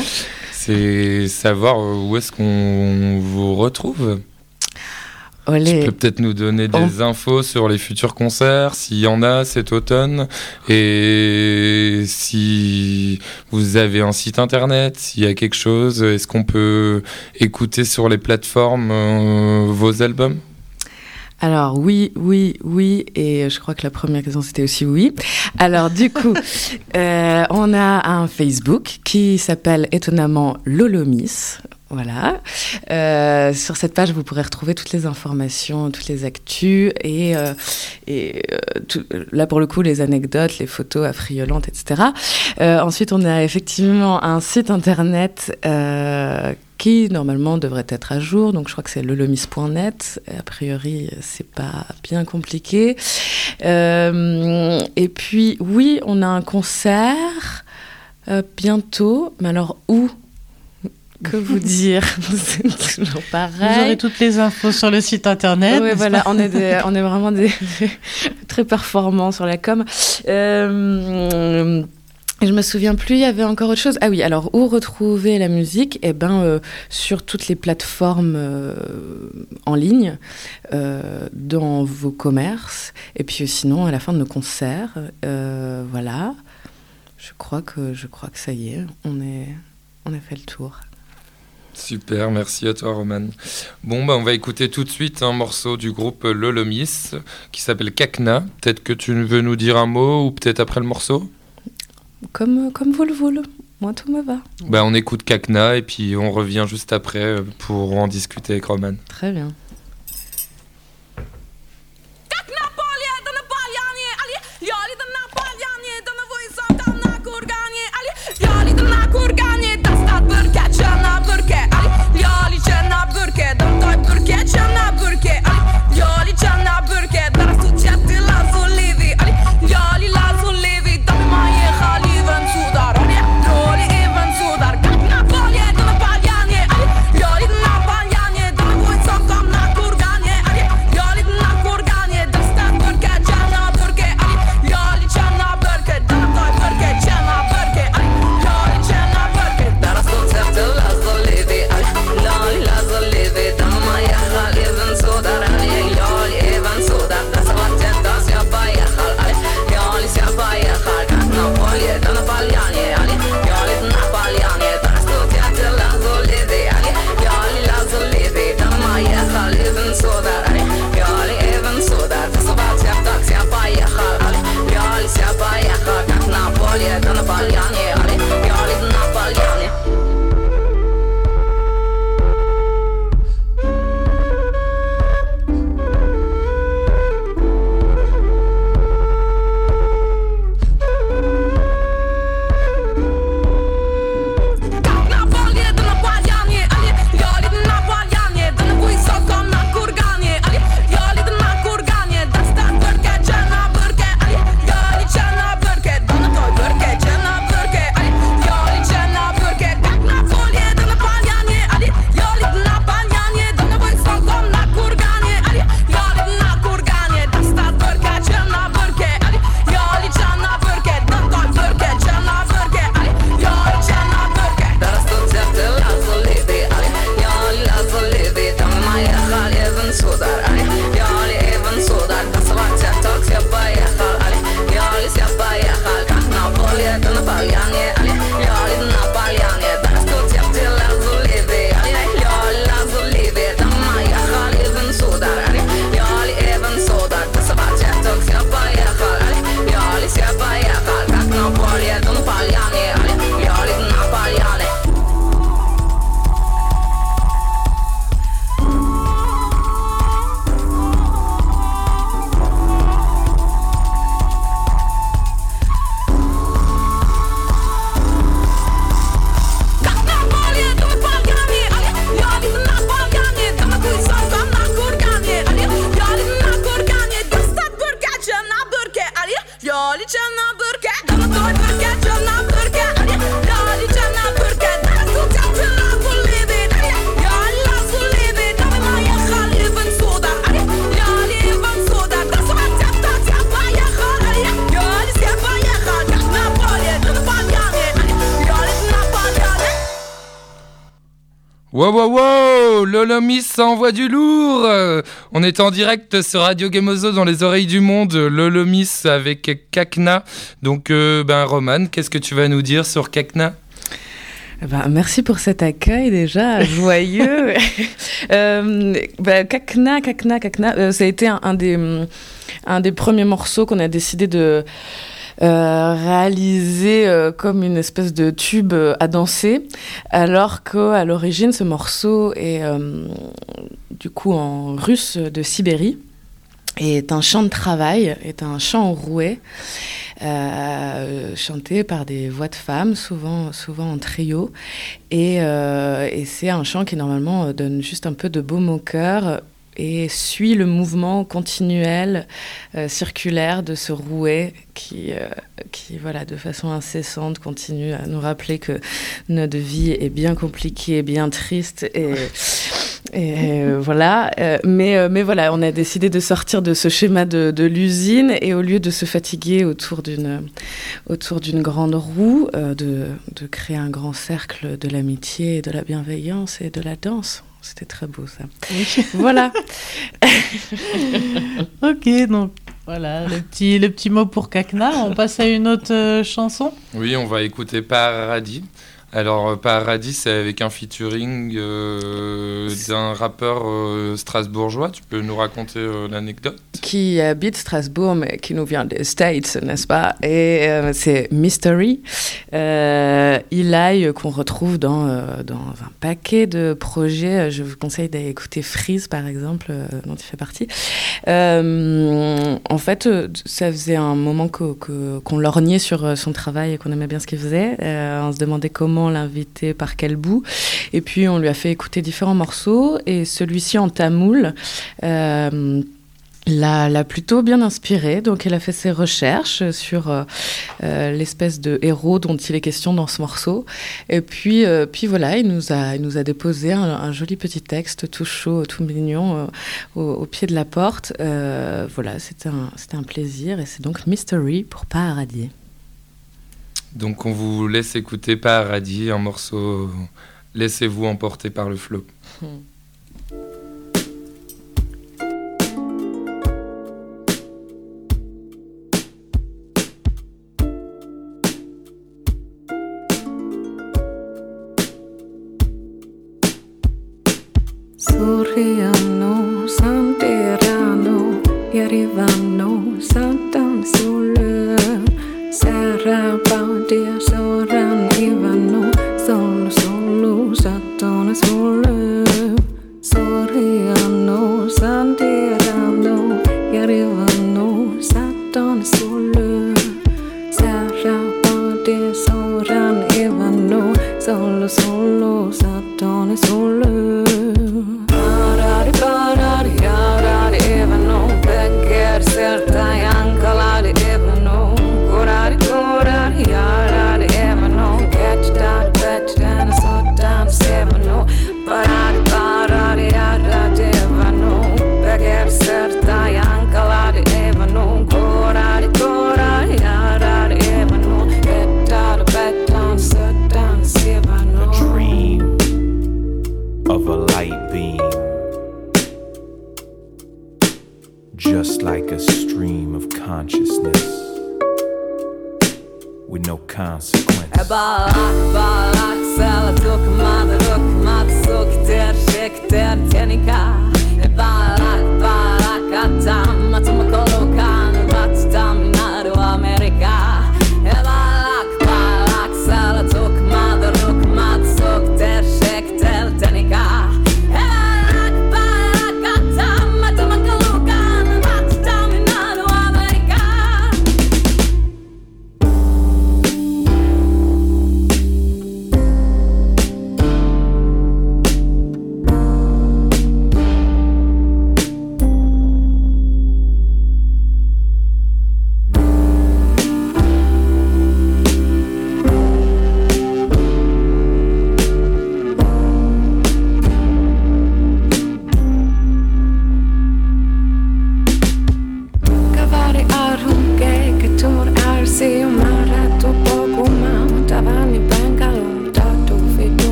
C'est savoir où est-ce qu'on vous retrouve. Olé. Tu peux peut-être nous donner des oh. infos sur les futurs concerts, s'il y en a cet automne, et si vous avez un site internet, s'il y a quelque chose, est-ce qu'on peut écouter sur les plateformes euh, vos albums ? Alors oui, oui, oui, et je crois que la première question c'était aussi oui. Alors du coup, euh, on a un Facebook qui s'appelle étonnamment Lolomis. Voilà. Euh, sur cette page, vous pourrez retrouver toutes les informations, toutes les actus et, euh, et euh, tout, là, pour le coup, les anecdotes, les photos affriolantes, et cetera. Euh, ensuite, on a effectivement un site internet euh, qui, normalement, devrait être à jour. Donc, je crois que c'est lolomis point net. A priori, c'est pas bien compliqué. Euh, et puis, oui, on a un concert euh, bientôt. Mais alors, où ? Que vous dire, c'est toujours pareil. Vous aurez toutes les infos sur le site internet. Oui, voilà, on est, des, on est vraiment des, très performants sur la com. Euh, je me souviens plus, il y avait encore autre chose. Ah oui, alors où retrouver la musique ? Eh ben, euh, sur toutes les plateformes euh, en ligne, euh, dans vos commerces, et puis sinon à la fin de nos concerts. Euh, voilà, je crois que je crois que ça y est, on est, on a fait le tour. Super, merci à toi Romane. Bon, bah, on va écouter tout de suite un morceau du groupe Lolomis qui s'appelle Cacna. Peut-être que tu veux nous dire un mot ou peut-être après le morceau ? Comme, comme vous le voulez, moi tout me va. Bah, on écoute Cacna et puis on revient juste après pour en discuter avec Romane. Très bien. Come Yali canna burke, dama toy burke, canna burke. Yali canna burke, dama tu tantla kullibi. Yali la kullibi, dama ma ya khali ibn soda. Yali ibn soda, dasma tapta tapta ya khali. Yali sepa ya khali, na pali, na pali. Yali na pali. Wow, wow, wow, Lolomis, ça envoie du lourd. Euh, On est en direct sur Radio Gemozo dans les oreilles du monde. Lolomis avec Kakna. Donc, euh, ben, Roman, qu'est-ce que tu vas nous dire sur Kakna ? Ben, merci pour cet accueil déjà joyeux. euh, ben, Kakna, Kakna, Kakna, euh, ça a été un, un, des, un des premiers morceaux qu'on a décidé de euh, réaliser euh, comme une espèce de tube euh, à danser, alors qu'à l'origine, ce morceau est euh, du coup en russe de Sibérie, et est un chant de travail, est un chant en rouet, euh, chanté par des voix de femmes, souvent, souvent en trio. Et, euh, et c'est un chant qui, normalement, donne juste un peu de baume au cœur et suit le mouvement continuel, euh, circulaire de ce rouet qui, euh, qui, voilà, de façon incessante, continue à nous rappeler que notre vie est bien compliquée, bien triste et... Et euh, voilà, euh, mais, euh, mais voilà, on a décidé de sortir de ce schéma de, de l'usine et au lieu de se fatiguer autour d'une, autour d'une grande roue, euh, de, de créer un grand cercle de l'amitié, de la bienveillance et de la danse. C'était très beau ça. Oui. Voilà. Ok, donc voilà, le petit, le petit mot pour Kakna. On passe à une autre euh, chanson. Oui, on va écouter Paradis. Alors, Paradis, c'est avec un featuring euh, d'un rappeur euh, strasbourgeois. Tu peux nous raconter euh, l'anecdote ? Qui habite Strasbourg, mais qui nous vient des States, n'est-ce pas ? Et euh, c'est Mystery. Euh, Eli, qu'on retrouve dans, euh, dans un paquet de projets. Je vous conseille d'aller écouter Freeze, par exemple, euh, dont il fait partie. Euh, en fait, ça faisait un moment que, que, qu'on lorgnait sur son travail et qu'on aimait bien ce qu'il faisait. Euh, on se demandait comment l'inviter, par quel bout. Et puis, on lui a fait écouter différents morceaux. Et celui-ci en tamoul euh, l'a, l'a plutôt bien inspiré. Donc, elle a fait ses recherches sur euh, euh, l'espèce de héros dont il est question dans ce morceau. Et puis, euh, puis voilà, il nous a, il nous a déposé un, un joli petit texte tout chaud, tout mignon euh, au, au pied de la porte. Euh, voilà, c'était un, c'était un plaisir. Et c'est donc Mystery pour Paradis. Donc on vous laisse écouter Paradis, un morceau Laissez-vous emporter par le flow. Hmm. Sorriano, Santerano, e arrivano, Satan sole, Sarapadia, Soran, Ivano, Solo, Solo, Satan sole, Sorriano, Santerano, e arrivano, Satan sole, Sarapadia, Soran, Ivano, Solo, Solo, Satan sole. Just like a stream of consciousness with no consequence.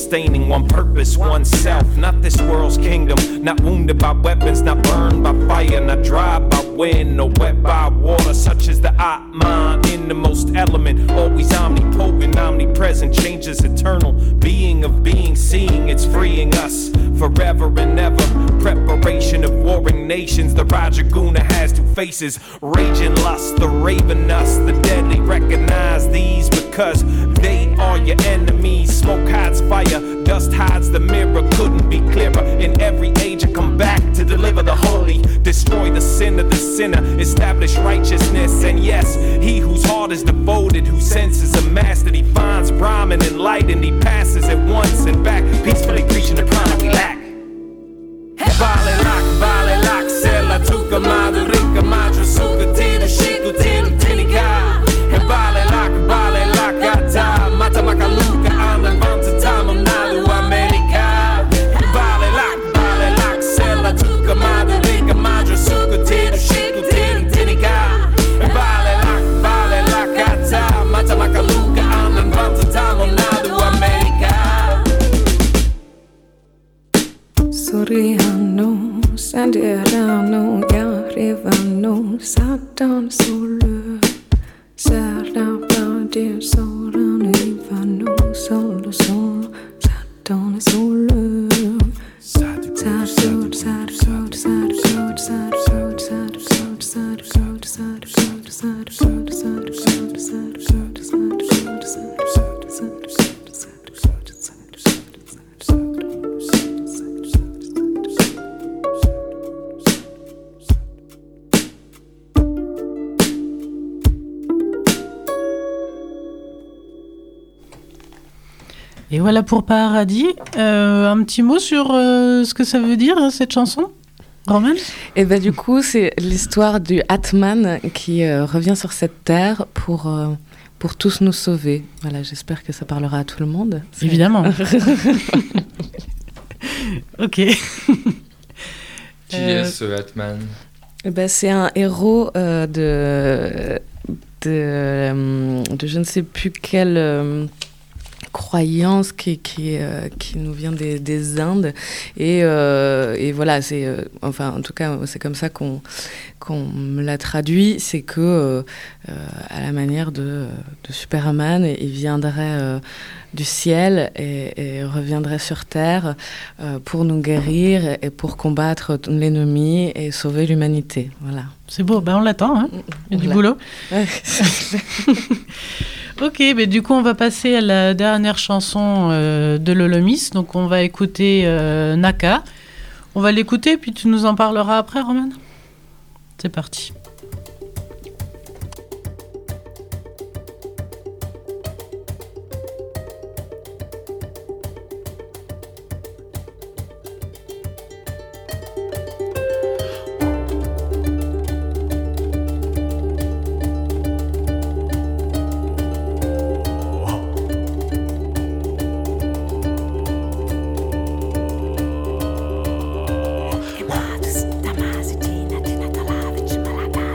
sustaining one purpose, oneself. Not this world's kingdom, not wounded by weapons, not burned by fire, not dry by wind, or wet by water, such as the Atman in the most element. Always omnipotent, omnipresent, changes eternal. Being of being, seeing it's freeing us forever and ever. Preparation of warring nations. The Rajaguna has two faces, raging lust, the raven us. The deadly recognize these because they are your enemies. Smoke hides fire, dust hides the mirror. Couldn't be clearer. In every age I come back to deliver the holy, destroy the sin of the sinner, establish righteousness. And yes, he whose heart is devoted, whose senses are mastered, he finds Brahman enlightened. He passes at once and back, peacefully preaching the prana we lack. Vale lak, vale lak, sela tuka madurika madra suka tiru shiku tiru tinika. Vale lak, vale lak, ata mata makaluka anan vanta tamam nalu America. Vale lak, vale lak, sela tuka madurika madra suka tiru shiku tiru tinika. Vale lak, vale lak, ata mata makaluka anan vanta tamam nalu America. Soriano, Sandirano, Yarivano, Satan Solo, Sarabade, Soran, Ivano, Solo, Solo, Satan Solo, Sad, sad, sad, sad, sad, sad, sad, sad, sad, sad, sad, sad, sad, sad, sad, sad, sad, sad, sad, Et voilà pour Paradis. Euh, un petit mot sur euh, ce que ça veut dire, hein, cette chanson, Roman? Et ben du coup, c'est l'histoire du Atman qui euh, revient sur cette terre pour, euh, pour tous nous sauver. Voilà, j'espère que ça parlera à tout le monde. C'est... Évidemment. Ok. Qui Euh, est ce Atman? Eh ben, c'est un héros euh, de, de, euh, de je ne sais plus quelle euh, croyance qui, qui, euh, qui nous vient des, des Indes. Et, euh, et voilà, c'est, euh, enfin, en tout cas, c'est comme ça qu'on, qu'on me l'a traduit. C'est que, euh, euh, à la manière de, de Superman, il viendrait euh, du ciel et, et reviendrait sur Terre euh, pour nous guérir et pour combattre l'ennemi et sauver l'humanité. Voilà. C'est beau, ben on l'attend, hein. Il y a du Voilà. boulot. Ok, mais du coup, on va passer à la dernière chanson euh, de Lolomis. Donc, on va écouter euh, Naka. On va l'écouter, puis tu nous en parleras après, Roman. C'est parti. Imados, Damasio, Tina, Tina, Talavich, Malaga.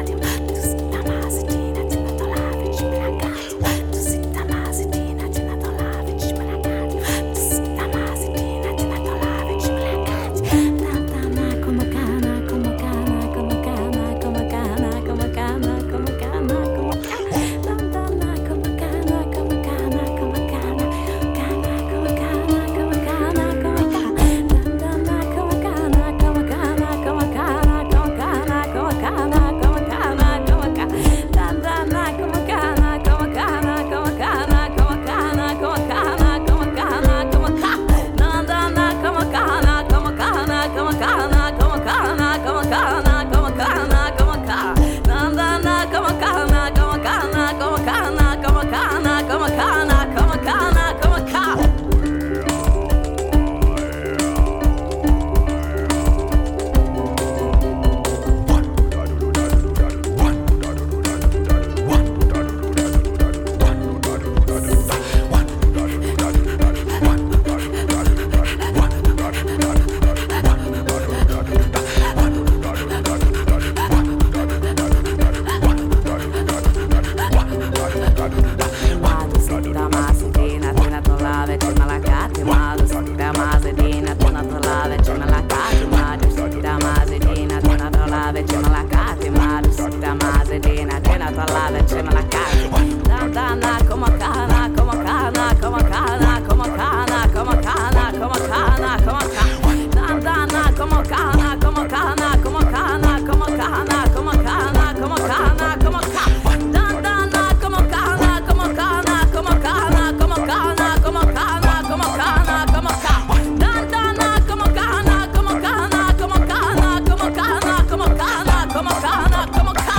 vicino alla casa. Dandana come cana, come cana, come cana, come cana, come cana, come cana, come cana. Dandana come cana, come cana, come cana, come cana, come cana, come cana, come cana. Dandana come cana, come cana, come cana, come cana, come cana, come cana, come cana. Dandana come cana, come cana, come cana, come cana, come cana, come cana, come cana.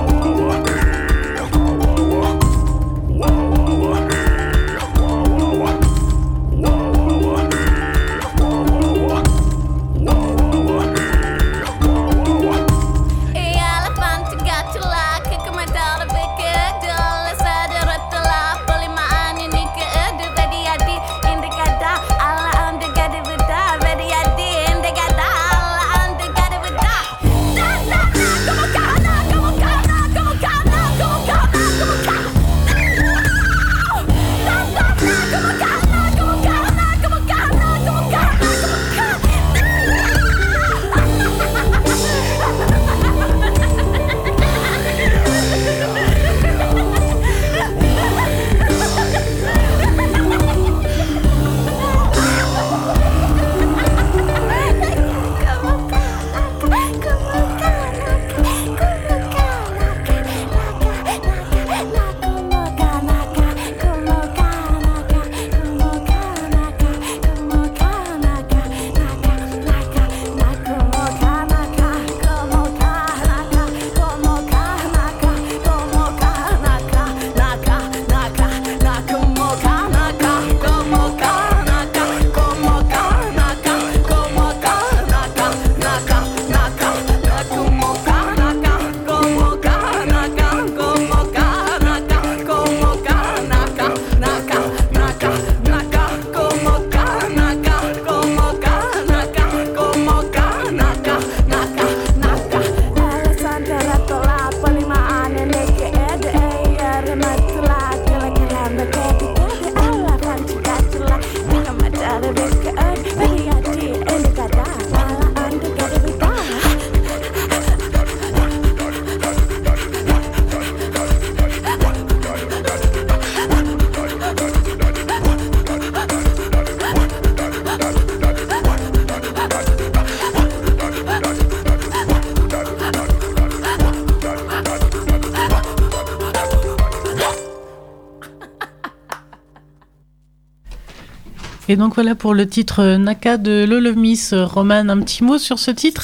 Et donc voilà pour le titre Naka de Lolomis. Romane, un petit mot sur ce titre ?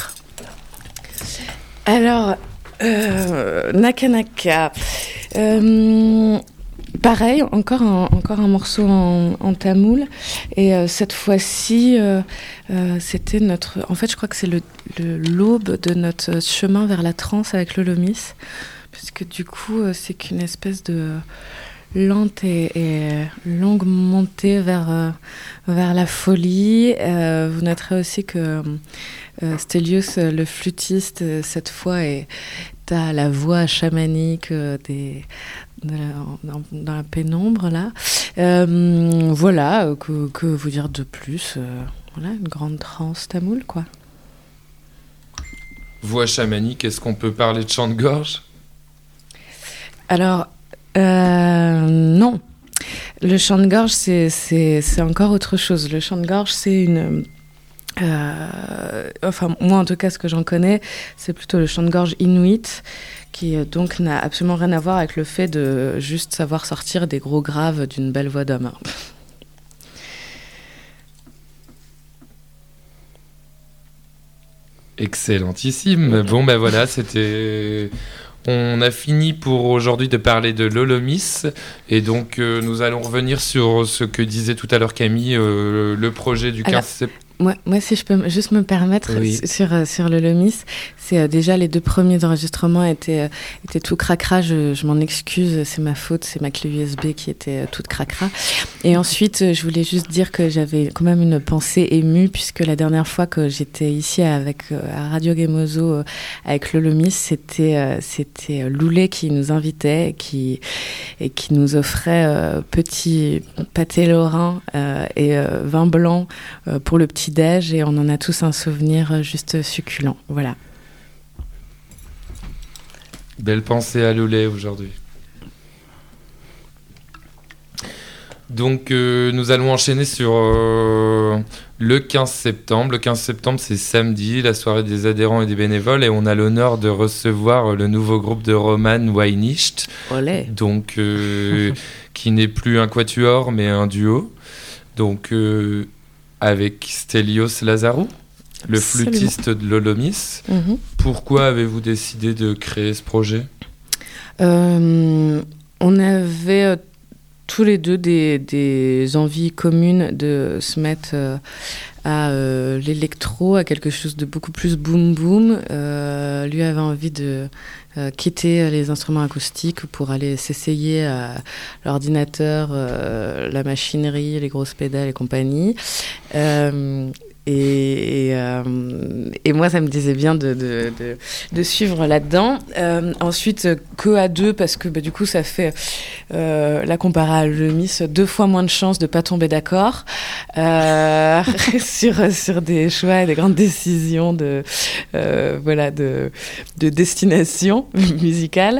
Alors, euh, Naka Naka. Euh, pareil, encore un, encore un morceau en, en tamoul. Et euh, cette fois-ci, euh, euh, c'était notre... En fait, je crois que c'est le, le, l'aube de notre chemin vers la trance avec Lolomis. Puisque du coup, euh, c'est qu'une espèce de... lente et, et longue montée vers, euh, vers la folie. Euh, vous noterez aussi que euh, Stelios, le flûtiste, cette fois, est à la voix chamanique euh, des, de la, dans, dans la pénombre, là. Euh, voilà, que, que vous dire de plus euh, voilà, une grande transe tamoule, quoi. Voix chamanique, est-ce qu'on peut parler de chant de gorge ? Alors, Euh, non. Le chant de gorge, c'est, c'est, c'est encore autre chose. Le chant de gorge, c'est une... Euh, enfin, moi, en tout cas, ce que j'en connais, c'est plutôt le chant de gorge inuit, qui donc n'a absolument rien à voir avec le fait de juste savoir sortir des gros graves d'une belle voix d'homme. Excellentissime. Bon, ben voilà, c'était... On a fini pour aujourd'hui de parler de Lolomis et donc euh, nous allons revenir sur ce que disait tout à l'heure Camille, euh, le projet du quinze septembre. Moi, moi, si je peux juste me permettre, oui. sur, sur le Lolomis, c'est euh, déjà les deux premiers enregistrements étaient, euh, étaient tout cracra, je, je m'en excuse, c'est ma faute, c'est ma clé U S B qui était euh, toute cracra. Et ensuite, euh, je voulais juste dire que j'avais quand même une pensée émue, puisque la dernière fois que j'étais ici avec, euh, à Radio Gemozo euh, avec le Lolomis, c'était, euh, c'était Loulet qui nous invitait et qui, et qui nous offrait euh, petit pâté lorrain euh, et euh, vin blanc euh, pour le petit déj, et on en a tous un souvenir juste succulent. Voilà. Belle pensée à Lollet aujourd'hui. Donc euh, nous allons enchaîner sur euh, le quinze septembre. Le quinze septembre, c'est samedi, la soirée des adhérents et des bénévoles, et on a l'honneur de recevoir le nouveau groupe de Roman Weinicht, Olé. donc euh, qui n'est plus un quatuor mais un duo. Donc euh, avec Stelios Lazarou, le Absolument. flûtiste de l'Olomis. Mhm. Pourquoi avez-vous décidé de créer ce projet ? Euh, on avait euh, tous les deux des, des envies communes de se mettre euh, à euh, l'électro, à quelque chose de beaucoup plus boom boom. Euh, lui avait envie de euh, quitter les instruments acoustiques pour aller s'essayer à l'ordinateur, euh, la machinerie, les grosses pédales et compagnie. Euh, Et, et, euh, et moi, ça me disait bien de, de, de, de suivre là-dedans. Euh, ensuite, que à deux, parce que bah, du coup, ça fait, euh, là, comparé à l'Olomis, deux fois moins de chances de ne pas tomber d'accord euh, sur, sur des choix et des grandes décisions de, euh, voilà, de, de destination musicale.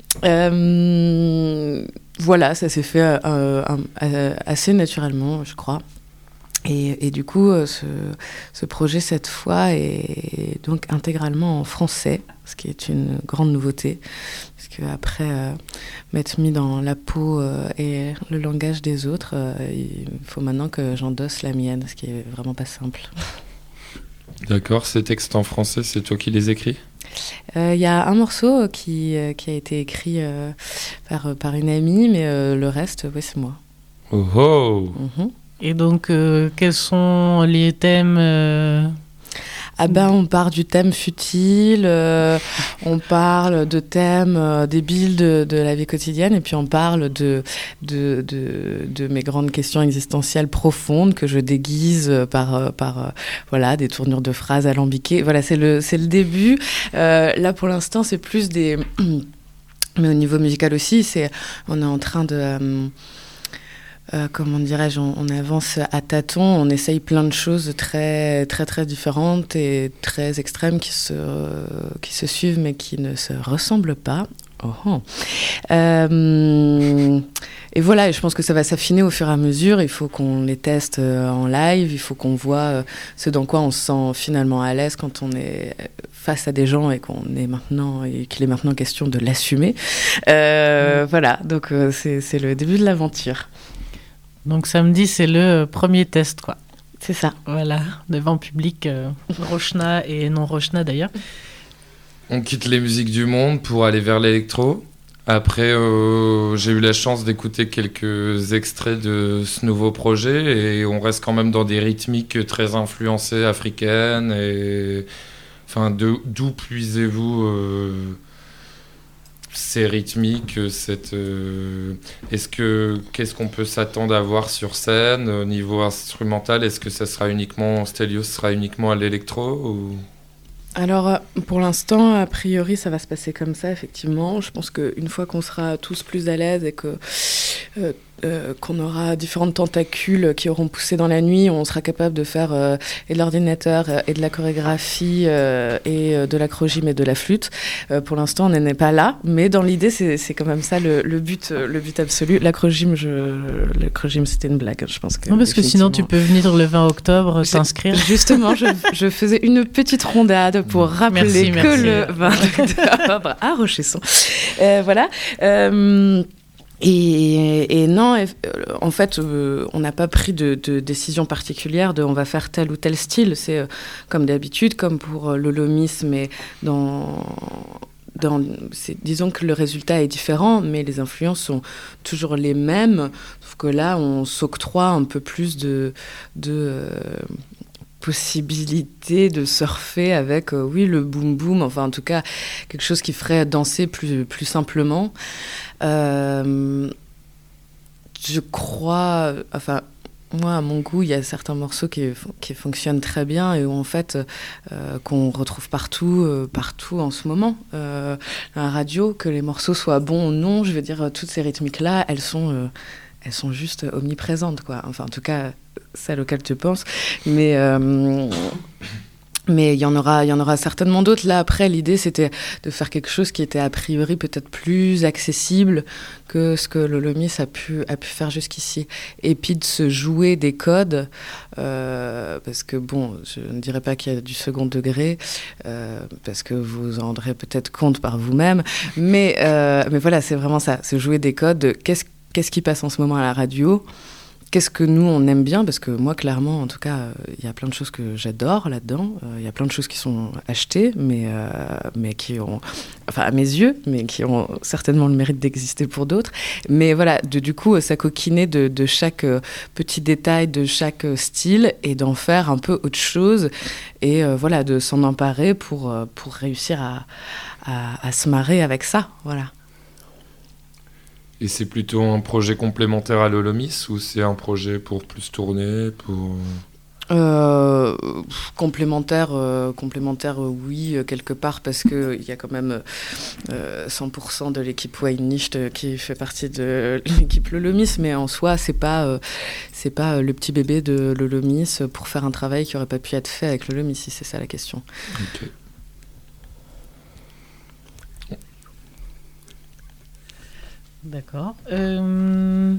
Euh, voilà, ça s'est fait euh, euh, assez naturellement, je crois. Et, et du coup, euh, ce, ce projet, cette fois, est donc intégralement en français, ce qui est une grande nouveauté. Parce qu'après euh, m'être mis dans la peau euh, et le langage des autres, euh, il faut maintenant que j'endosse la mienne, ce qui est vraiment pas simple. D'accord, ces textes en français, c'est toi qui les écris ? Il euh, y a un morceau qui, euh, qui a été écrit euh, par, par une amie, mais euh, le reste, ouais, c'est moi. Oh oh Mm-hmm. Et donc, euh, quels sont les thèmes euh... Ah ben, on part du thème futile, euh, on parle de thèmes euh, débiles de, de la vie quotidienne, et puis on parle de, de, de, de mes grandes questions existentielles profondes que je déguise par, par euh, voilà, des tournures de phrases alambiquées. Voilà, c'est le, c'est le début. Euh, là, pour l'instant, c'est plus des... Mais au niveau musical aussi, c'est, on est en train de... Euh, Euh, comment dirais-je, on, on avance à tâtons, on essaye plein de choses très, très, très différentes et très extrêmes qui se, euh, qui se suivent mais qui ne se ressemblent pas. Oh, oh. Euh, et voilà, et je pense que ça va s'affiner au fur et à mesure. Il faut qu'on les teste en live, il faut qu'on voit ce dans quoi on se sent finalement à l'aise quand on est face à des gens et qu'on est maintenant et qu'il est maintenant question de l'assumer. Euh, mmh. Voilà, donc euh, c'est, c'est le début de l'aventure. Donc samedi, c'est le premier test, quoi. C'est ça. Voilà, devant public, euh, Rochna et non Rochna d'ailleurs. On quitte les musiques du monde pour aller vers l'électro. Après, euh, j'ai eu la chance d'écouter quelques extraits de ce nouveau projet et on reste quand même dans des rythmiques très influencées africaines. Et... Enfin, de, d'où puisez-vous euh, ces rythmiques, cette, euh, est-ce que, qu'est-ce qu'on peut s'attendre à voir sur scène au niveau instrumental ? Est-ce que ça sera uniquement, Stelios sera uniquement à l'électro ou... Alors, pour l'instant, a priori, ça va se passer comme ça, effectivement. Je pense qu'une fois qu'on sera tous plus à l'aise et que... Euh, Euh, qu'on aura différentes tentacules qui auront poussé dans la nuit, on sera capable de faire euh, et de l'ordinateur euh, et de la chorégraphie euh, et euh, de l'acrogym et de la flûte. Euh, pour l'instant, on n'en est pas là, mais dans l'idée, c'est, c'est quand même ça le, le, but, euh, le but absolu. L'acrogym, je, l'acrogym, c'était une blague, je pense que... Non, parce que sinon, tu peux venir le vingt octobre t'inscrire. Justement, je, je faisais une petite rondade pour rappeler merci, que merci. le vingt octobre à Rochesson. Euh, voilà. Euh, Et, et non, en fait, euh, on n'a pas pris de, de décision particulière de on va faire tel ou tel style. C'est euh, comme d'habitude, comme pour euh, l'Olomis, mais dans, dans, c'est, disons que le résultat est différent, mais les influences sont toujours les mêmes. Sauf que là, on s'octroie un peu plus de... de euh, possibilité de surfer avec, euh, oui, le boom boom, enfin en tout cas quelque chose qui ferait danser plus, plus simplement. Euh, je crois, enfin moi à mon goût, il y a certains morceaux qui, qui fonctionnent très bien et où en fait euh, qu'on retrouve partout, euh, partout en ce moment. Euh, à la radio, que les morceaux soient bons ou non, je veux dire, toutes ces rythmiques-là, elles sont... Euh, elles sont juste omniprésentes, quoi. Enfin, en tout cas, celles auxquelles tu penses. Mais, euh, Mais il y en aura, il y en aura certainement d'autres. Là, après, l'idée, c'était de faire quelque chose qui était a priori peut-être plus accessible que ce que l'Olomis a pu, a pu faire jusqu'ici. Et puis de se jouer des codes, euh, parce que bon, je ne dirais pas qu'il y a du second degré, euh, parce que vous en rendrez peut-être compte par vous-même. Mais, euh, mais voilà, c'est vraiment ça, se jouer des codes de qu'est-ce, qu'est-ce qui passe en ce moment à la radio. Qu'est-ce que nous, on aime bien? Parce que moi, clairement, en tout cas, il euh, y a plein de choses que j'adore là-dedans. Il euh, y a plein de choses qui sont achetées, mais, euh, mais qui ont, enfin, à mes yeux, mais qui ont certainement le mérite d'exister pour d'autres. Mais voilà, de, du coup, s'acoquiner de, de chaque euh, petit détail, de chaque euh, style, et d'en faire un peu autre chose. Et euh, voilà, de s'en emparer pour, euh, pour réussir à, à, à se marrer avec ça. Voilà. Et c'est plutôt un projet complémentaire à l'Olomis ou c'est un projet pour plus tourner pour... Euh, complémentaire, euh, complémentaire euh, oui, euh, quelque part, parce qu'il y a quand même euh, cent pour cent de l'équipe Weinnicht qui fait partie de l'équipe L'Olomis, mais en soi, c'est pas, euh, c'est pas euh, le petit bébé de L'Olomis pour faire un travail qui n'aurait pas pu être fait avec L'Olomis, si c'est ça la question. Ok. D'accord. Euh...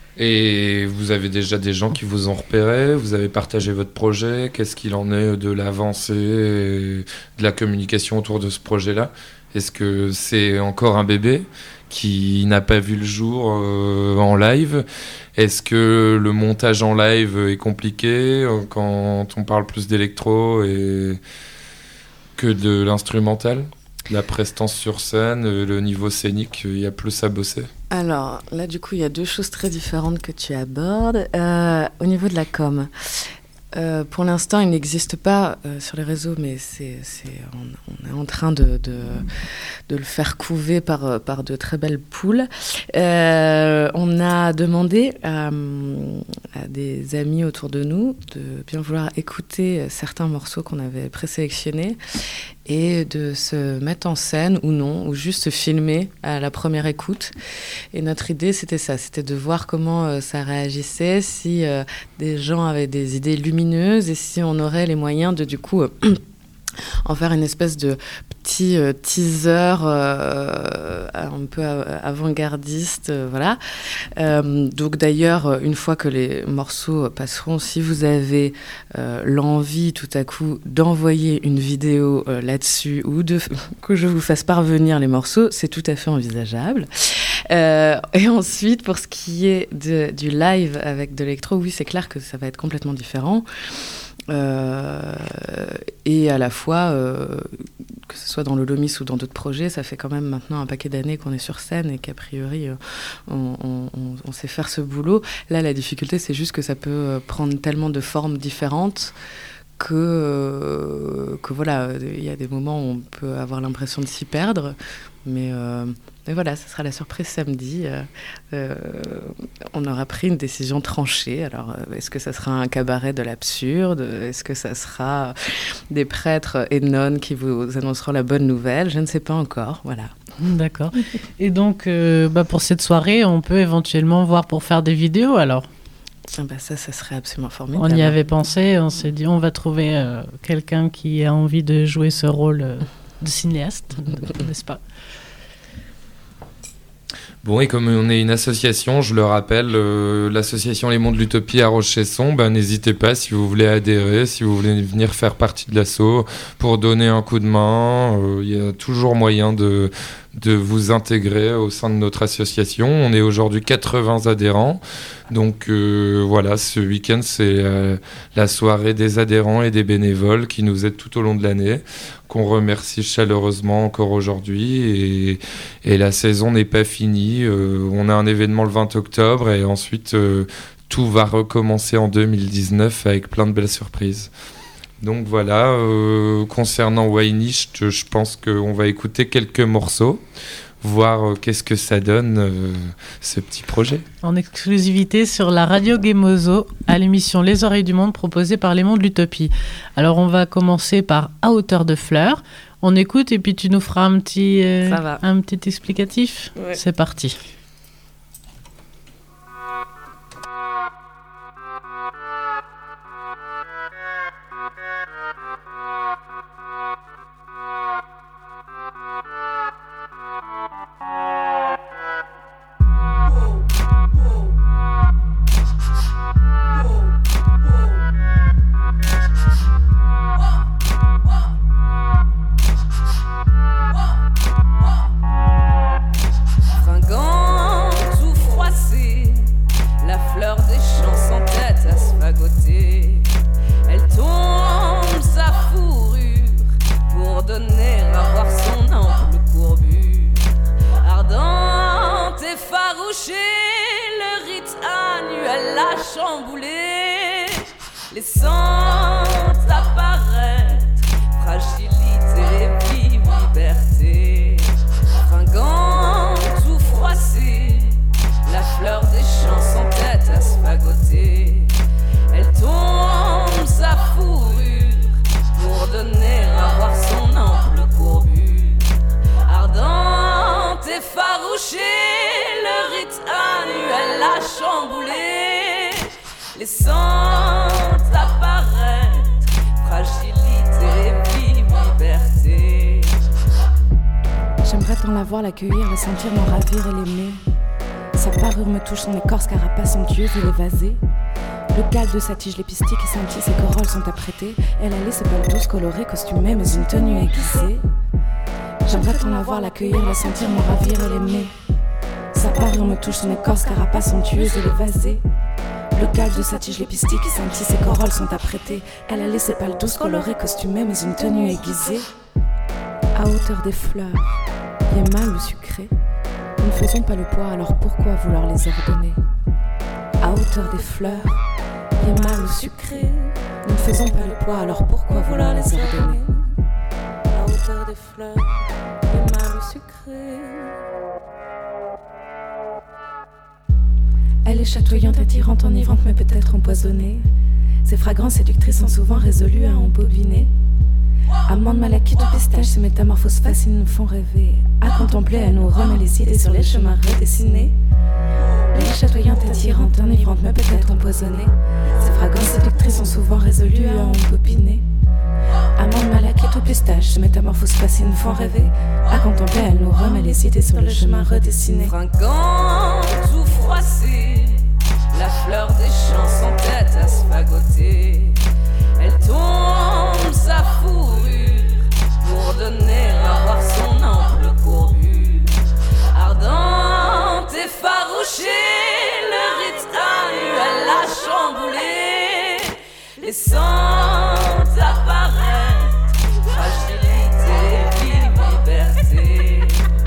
Et vous avez déjà des gens qui vous ont repéré, vous avez partagé votre projet, qu'est-ce qu'il en est de l'avancée et de la communication autour de ce projet-là? Est-ce que c'est encore un bébé qui n'a pas vu le jour euh, en live? Est-ce que le montage en live est compliqué euh, quand on parle plus d'électro et que de l'instrumental? La prestance sur scène, le niveau scénique, il y a plus à bosser. Alors, là, du coup, il y a deux choses très différentes que tu abordes. Euh, au niveau de la com, euh, pour l'instant, il n'existe pas euh, sur les réseaux, mais c'est, c'est, on, on est en train de, de, de le faire couver par, par de très belles poules. Euh, on a demandé à, à des amis autour de nous de bien vouloir écouter certains morceaux qu'on avait présélectionnés et de se mettre en scène ou non, ou juste se filmer à la première écoute. Et notre idée, c'était ça, c'était de voir comment euh, ça réagissait, si euh, des gens avaient des idées lumineuses et si on aurait les moyens de, du coup, euh, en faire une espèce de petit euh, teaser euh, un peu avant-gardiste, euh, voilà. Euh, donc d'ailleurs, une fois que les morceaux passeront, si vous avez euh, l'envie tout à coup d'envoyer une vidéo euh, là-dessus ou de que je vous fasse parvenir les morceaux, c'est tout à fait envisageable. Euh, et ensuite, pour ce qui est de, du live avec de l'électro, oui, c'est clair que ça va être complètement différent. Euh, et à la fois, euh, que ce soit dans l'Olomis ou dans d'autres projets, ça fait quand même maintenant un paquet d'années qu'on est sur scène et qu'a priori, euh, on, on, on sait faire ce boulot. Là, la difficulté, c'est juste que ça peut prendre tellement de formes différentes que, euh, que voilà, il y a des moments où on peut avoir l'impression de s'y perdre. Mais, euh, mais voilà, ce sera la surprise samedi. Euh, euh, on aura pris une décision tranchée. Alors, euh, est-ce que ça sera un cabaret de l'absurde? Est-ce que ça sera des prêtres et nonnes qui vous annonceront la bonne nouvelle? Je ne sais pas encore. Voilà. D'accord. Et donc, euh, bah pour cette soirée, on peut éventuellement voir pour faire des vidéos alors? Ah bah ça, ça serait absolument formidable. On y avait pensé, on s'est dit on va trouver euh, quelqu'un qui a envie de jouer ce rôle euh, de cinéaste, n'est-ce pas? Bon, et comme on est une association, je le rappelle, euh, l'association Les Monts de l'Utopie à Rochesson, ben, n'hésitez pas si vous voulez adhérer, si vous voulez venir faire partie de l'asso pour donner un coup de main. Il euh, y a toujours moyen de, de vous intégrer au sein de notre association. On est aujourd'hui quatre-vingts adhérents. Donc euh, voilà, ce week-end, c'est euh, la soirée des adhérents et des bénévoles qui nous aident tout au long de l'année, qu'on remercie chaleureusement encore aujourd'hui. Et, et la saison n'est pas finie. Euh, on a un événement le vingt octobre et ensuite, euh, tout va recommencer en deux mille dix-neuf avec plein de belles surprises. Donc voilà, euh, concernant Weinnicht, je pense qu'on va écouter quelques morceaux, voir euh, qu'est-ce que ça donne, euh, ce petit projet. En exclusivité sur la radio Gemozo, à l'émission Les Oreilles du Monde proposée par Les Monts de l'Utopie. Alors on va commencer par À hauteur de fleurs. On écoute et puis tu nous feras un petit, euh, Ça va. un petit explicatif. Ouais. C'est parti. effarouché, le rite annuel l'a chamboulé, laissant apparaître fragilité, vive liberté, fringante ou froissée, la fleur des champs sans tête à se fagoter. Elle tombe sa fourrure pour donner à voir son ample courbure. Ardente, effarouchée, le rite annuel l'a chamboulé, laissant apparaître fragilité, vive liberté. J'aimerais tant la voir, l'accueillir, le sentir, m'en ravir et l'aimer. Sa parure me touche, son écorce carapace somptueuse et évasée. Le galbe de sa tige, les pistiques et sentiers, ses corolles sont apprêtées. Elle a ses pales douces, colorées, costumées, mais une tenue aiguisée. J'aimerais tant la voir, l'accueillir, la sentir, m'en ravir et l'aimer. Sa parure me touche, son écorce carapace somptueuse et évasée. Le galbe de sa tige, les pistiques et sentiers, ses corolles sont apprêtées. Elle a ses pales douces, colorées, costumées, mais une tenue aiguisée. À hauteur des fleurs, y est mal ou sucré. Nous ne faisons pas le poids, alors pourquoi vouloir les ordonner? À hauteur des fleurs, y est mal ou sucré. Nous ne faisons pas le poids, alors pourquoi vouloir les ordonner? À hauteur des fleurs, y est mal ou sucré. Elle est chatoyante, attirante, enivrante, mais peut-être empoisonnée. Ses fragrances séductrices sont souvent résolues à embobiner. Amande, malachite ou pistache, ces métamorphoses fascinent nous font rêver. À contempler, elle nous remet les idées sur les chemins redessinés. Elle est chatoyante, attirante, enivrante, mais peut-être empoisonnée. Ses fragrances séductrices sont souvent résolues à embobiner. Amande, malachite ou pistache, ces métamorphoses fascinent nous font rêver. À contempler, elle nous remet les idées sur les chemins redessinés. Fringante ou froissée, la fleur des champs sans tête à se fagoter. Elle tombe sa fourrure pour donner à voir son ample courbure. Ardente, effarouchée, le rite annuel l'a chamboulé, laissant apparaître fragilité, vive liberté.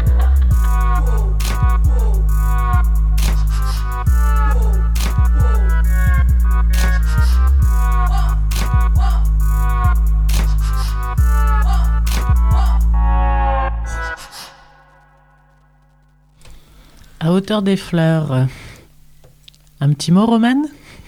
À hauteur des fleurs. Un petit mot, Romane ?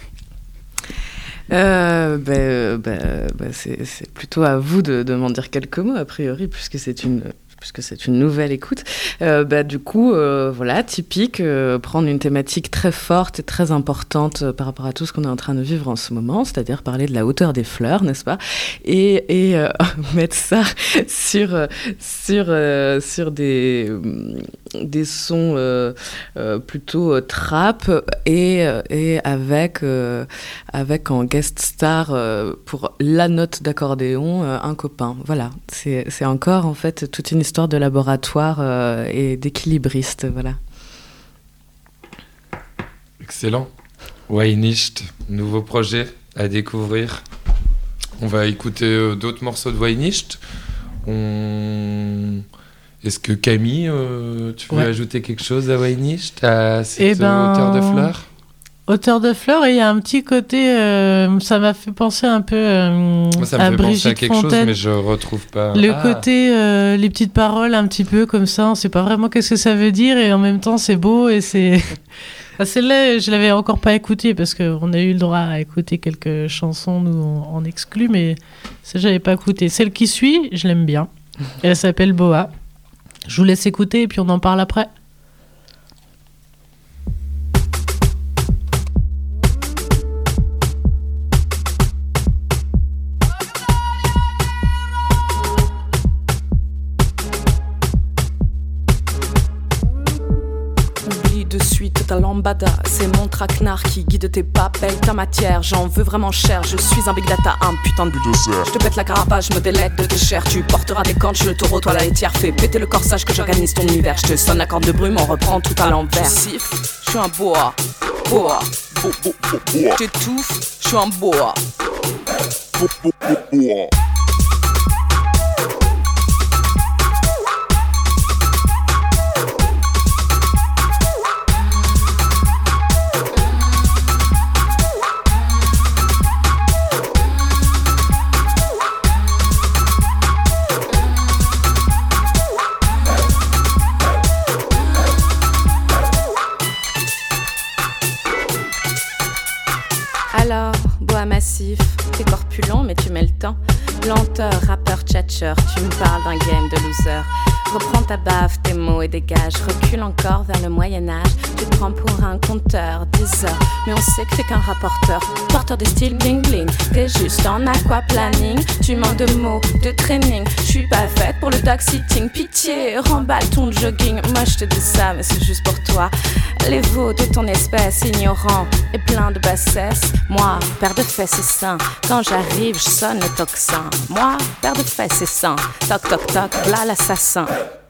Euh, ben, ben, ben, c'est, c'est plutôt à vous de, de m'en dire quelques mots, a priori, puisque c'est une, puisque c'est une nouvelle écoute. Euh, ben, du coup, euh, voilà, typique, euh, prendre une thématique très forte et très importante euh, par rapport à tout ce qu'on est en train de vivre en ce moment, c'est-à-dire parler de la hauteur des fleurs, n'est-ce pas ? Et, et euh, mettre ça sur, euh, sur, euh, sur des, des sons euh, euh, plutôt euh, trap et, euh, et avec, euh, avec en guest star euh, pour la note d'accordéon euh, un copain. Voilà, c'est, c'est encore en fait toute une histoire de laboratoire euh, et d'équilibriste, voilà. Excellent. Waynisht, nouveau projet à découvrir. On va écouter euh, d'autres morceaux de Waynisht. On... Est-ce que Camille, euh, tu veux ouais. ajouter quelque chose à Waynisht, à cette Eh ben... hauteur de fleurs ? Hauteur de fleurs, et il y a un petit côté, euh, ça m'a fait penser un peu euh, Moi, ça me à fait Brigitte penser à quelque Fontaine. chose, mais je retrouve pas. Le ah. côté, euh, les petites paroles un petit peu comme ça, on sait pas vraiment qu'est-ce que ça veut dire, et en même temps c'est beau, et c'est... Ah, celle-là, je l'avais encore pas écoutée, parce qu'on a eu le droit à écouter quelques chansons, nous, en, en exclu, mais ça, j'avais pas écouté. Celle qui suit, je l'aime bien. Elle s'appelle Boa. Je vous laisse écouter, et puis on en parle après. De suite ta lambada, c'est mon traquenard qui guide tes pas, paye ta matière, j'en veux vraiment cher, je suis un big data, un putain de bulldozer. Je te pète la carapace, je me délecte de tes chairs, tu porteras des cornes, je suis le taureau, toi la laitière, fais péter le corsage que j'organise ton univers, je te sonne la corde de brume, on reprend tout à l'envers. Siffle, je suis un boa, boa, bo, bo, bo, boa. J'étouffe, je suis un boa, bo, bo, bo, boa. Alors, bois massif, t'es corpulent mais tu mets le temps. Lenteur, rappeur, tchatcheur, tu me parles d'un game de loser. Reprends ta baffe, tes mots et dégage. Recule encore vers le Moyen-Âge. Tu te prends pour un conteur, dix heures. Mais on sait que t'es qu'un rapporteur. Porteur de style bling bling. T'es juste en aquaplaning. Tu manques de mots, de training. Je suis pas faite pour le dog sitting. Pitié, remballe ton jogging. Moi je te dis ça, mais c'est juste pour toi. Les veaux de ton espèce, ignorant et plein de bassesse. Moi, paire de fesses et seins. Quand j'arrive, je sonne le tocsin. Moi, paire de fesses et seins. Toc toc toc, là l'assassin.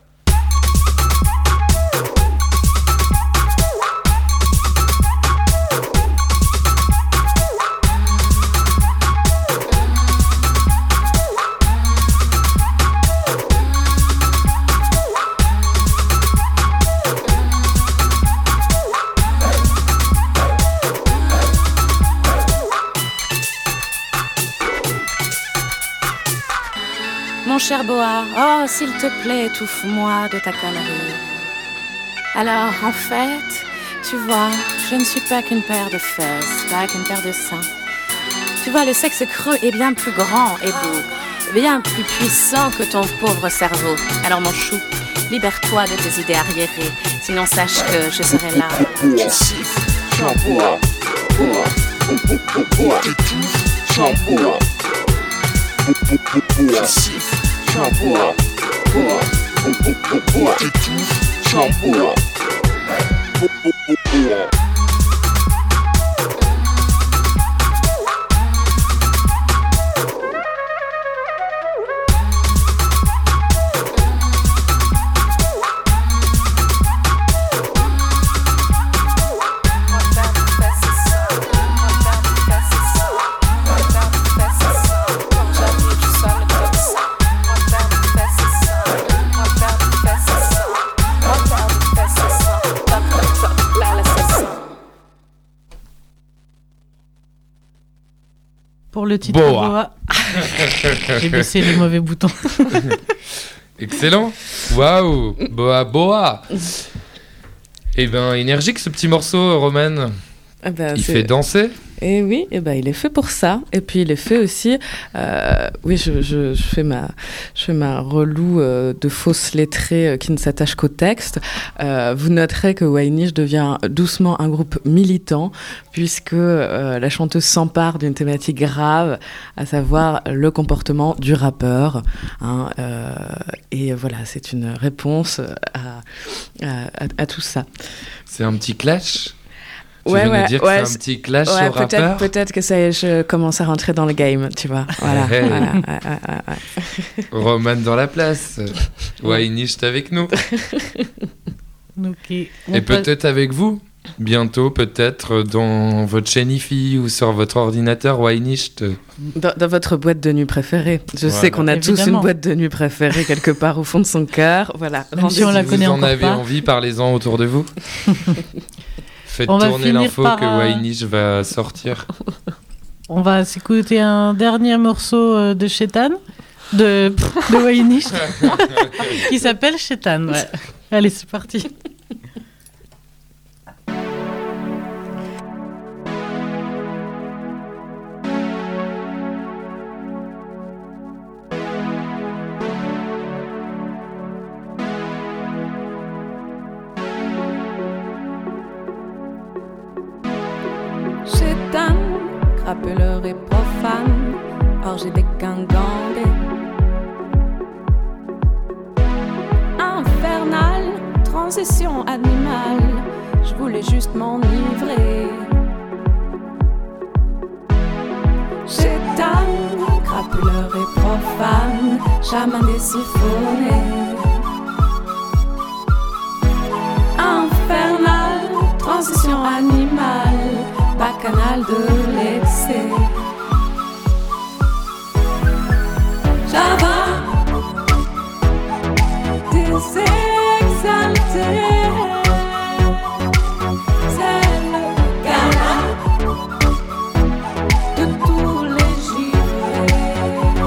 Mon cher Boa, oh s'il te plaît, étouffe-moi de ta connerie. Alors en fait, tu vois, je ne suis pas qu'une paire de fesses, pas qu'une paire de seins. Tu vois, le sexe creux est bien plus grand et beau, bien plus puissant que ton pauvre cerveau. Alors mon chou, libère-toi de tes idées arriérées, sinon sache que je serai là. Tu siffles, j'envoie, t'étouffes, j'envoie. Tu siffles, j'envoie, t'étouffes, j'envoie. Pour le titre Boa. Boa. J'ai baissé les mauvais boutons. Excellent. Waouh. Boa Boa. Eh ben, énergique ce petit morceau, Roman. Ah bah, Il c'est- fait danser. Et oui, et ben il est fait pour ça. Et puis il est fait aussi. Euh, oui, je, je, je fais ma, je fais ma relou euh, de fausses lettrées euh, qui ne s'attache qu'au texte. Euh, vous noterez que Waynish devient doucement un groupe militant puisque euh, la chanteuse s'empare d'une thématique grave, à savoir le comportement du rappeur. Hein, euh, et voilà, c'est une réponse à, à, à, à tout ça. C'est un petit clash. Tu Ouais, veux ouais, nous dire ouais, que c'est un petit clash Ouais, au peut-être, rappeur. peut-être que ça y est, je commence à rentrer dans le game, tu vois. Voilà. Hey. voilà, ouais, ouais, ouais. Roman dans la place. Waynish avec nous. Ok. Et On passe- peut-être avec vous. Bientôt, peut-être dans votre chaîne I-Fi ou sur votre ordinateur Waynish. Dans, dans votre boîte de nuit préférée. Je Voilà. sais qu'on a tous Évidemment. une boîte de nuit préférée quelque part au fond de son cœur. Voilà. Même si on la Si connaît vous en encore avez pas. envie, parlez-en autour de vous. Faites On va tourner finir l'info par, que euh, Waynish va sortir. On va s'écouter un dernier morceau euh, de Chétan, de, de Waynish, qui s'appelle Chétan. Ouais. Allez, c'est parti. Chétan, crapuleur et profane, orgie des gangandés. Infernal, transition animale, je voulais juste m'enivrer. Chétan, crapuleur et profane, chaman des siphonnés. Infernal, transition animale, bacchanal de l'excès. Java, désexalté, c'est le gala de tous les givrés.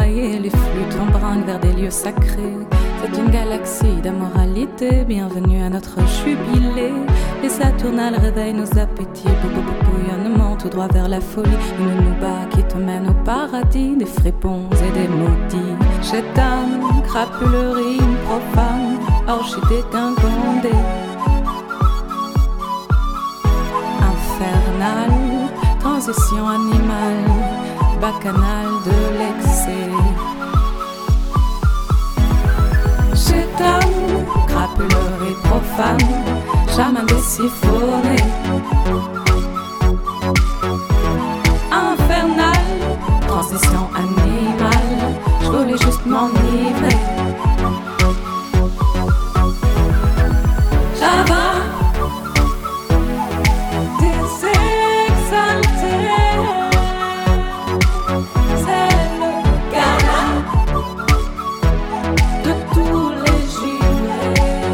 envoyer les flûtes en bringue vers des lieux sacrés. C'est une galaxie d'amoralité, bienvenue à notre jubilé. Les Saturnales réveillent nos appétits, bobo bouillonnement tout droit vers la folie. Une nouba qui te mène au paradis, des fripons et des maudits. Chétane, crapulerie profane, orchidée dingondée. Infernale, transition animale, bacchanal de l'excès. Chétane, crapulerie profane, chaman désiphonné. Infernal, transition animale, je voulais juste m'enivrer. Java, désexalté, c'est le gala de tous les givrés.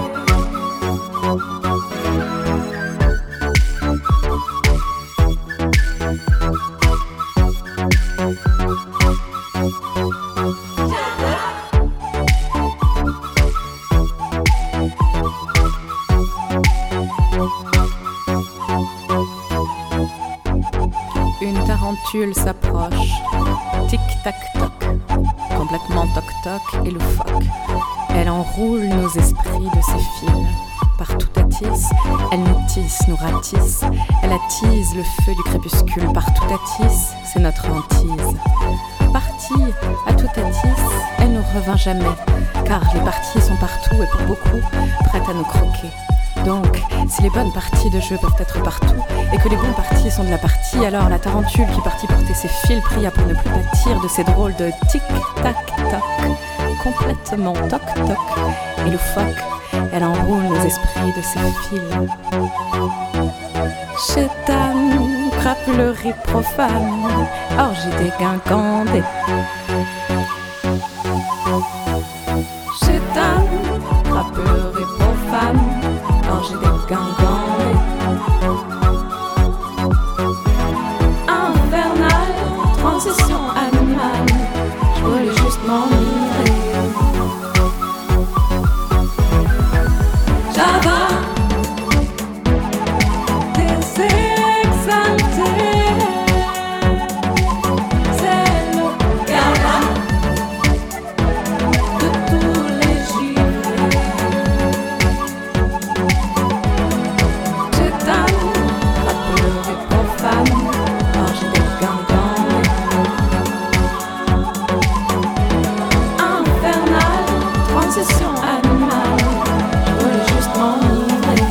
Une tarentule s'approche, tic-tac-toc, complètement toc-toc et loufoque. Elle enroule nos esprits de ses fils. Partout à tisse, elle nous tisse, nous ratisse. Elle attise le feu du crépuscule. Partout à tisse, c'est notre hantise. Partie à tout à tisse, elle ne revint jamais. Car les parties sont partout et pour beaucoup, prêtes à nous croquer. Donc, si les bonnes parties de jeu peuvent être partout et que les bons parties sont de la partie, alors la tarentule qui partit porter ses fils pria pour ne plus pâtir de ces drôles de tic-tac-toc, complètement toc-toc et loufoque. Elle enroule nos esprits de ses fils. Chétane, crapulerie profane, orgie dégingandée. Chétane, crapulerie profane, orgie dégingandée. Infernale, transition animale, je voulais juste m'enivrer. Java, désexalté, c'est le gala de tous les givrés. Chétane, crapulerie profane, orgie dégingandée. Infernale, transition animale, je voulais juste m'enivrer.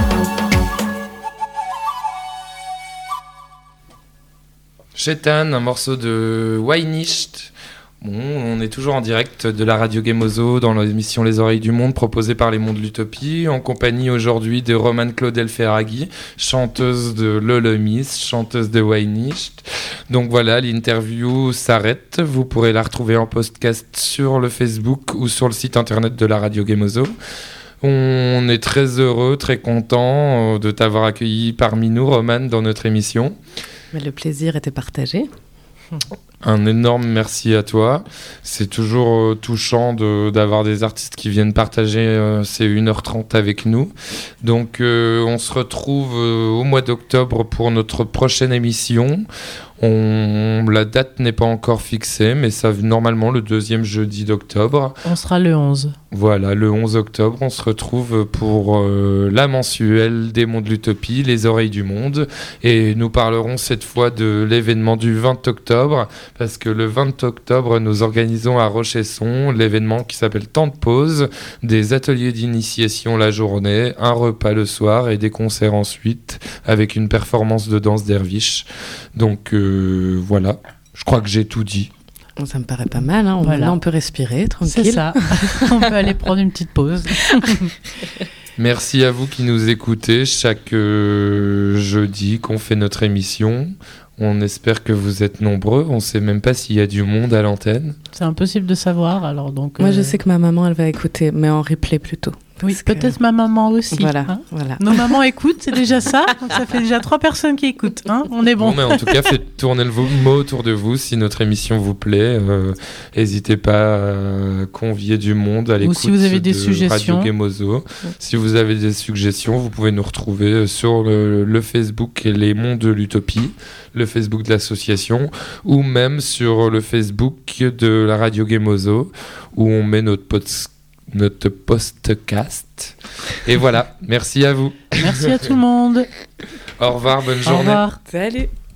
Chétane, un morceau de Weinischt. Bon, on est toujours en direct de la radio Gemozo dans l'émission Les Oreilles du Monde proposée par les Mondes de l'Utopie, en compagnie aujourd'hui de Romane Claudel Ferraghi, chanteuse de Lolomis, chanteuse de Weinischt. Donc voilà, l'interview s'arrête. Vous pourrez la retrouver en podcast sur le Facebook ou sur le site internet de la radio Gemozo. On est très heureux, très content de t'avoir accueilli parmi nous, Romane, dans notre émission. Mais le plaisir était partagé. Un énorme merci à toi. C'est toujours euh, touchant de, d'avoir des artistes qui viennent partager euh, ces une heure trente avec nous. Donc euh, on se retrouve euh, au mois d'octobre pour notre prochaine émission. On, la date n'est pas encore fixée, mais ça normalement le deuxième jeudi d'octobre. On sera le onze. Voilà, le onze octobre, on se retrouve pour euh, la mensuelle des Mondes de l'Utopie, Les Oreilles du Monde. Et nous parlerons cette fois de l'événement du vingt octobre, parce que le vingt octobre, nous organisons à Rochesson l'événement qui s'appelle Temps de pause, des ateliers d'initiation la journée, un repas le soir et des concerts ensuite, avec une performance de danse derviche. Donc euh, voilà, je crois que j'ai tout dit. Ça me paraît pas mal, hein. Voilà. Là on peut respirer tranquille. C'est ça, on peut aller prendre une petite pause. Merci à vous qui nous écoutez chaque euh, jeudi qu'on fait notre émission. On espère que vous êtes nombreux. On ne sait même pas s'il y a du monde à l'antenne. C'est impossible de savoir, alors donc... Moi euh, je sais que ma maman elle va écouter, mais en replay plutôt. Oui, Parce que- peut-être ma maman aussi. Voilà, hein. voilà. Nos mamans écoutent, c'est déjà ça. Donc ça fait déjà trois personnes qui écoutent. Hein. On est bon. Bon, mais en tout cas, faites tourner le vo- mot autour de vous. Si notre émission vous plaît, euh, n'hésitez pas à convier du monde à l'écoute si vous avez des de suggestions. Radio Gemozo. Si vous avez des suggestions, vous pouvez nous retrouver sur le, le Facebook et les Monts de l'Utopie, le Facebook de l'association, ou même sur le Facebook de la Radio Gemozo, où on met notre podcast. notre podcast. Et voilà, merci à vous. Merci à tout le monde. Au revoir, bonne Au journée. revoir. Salut.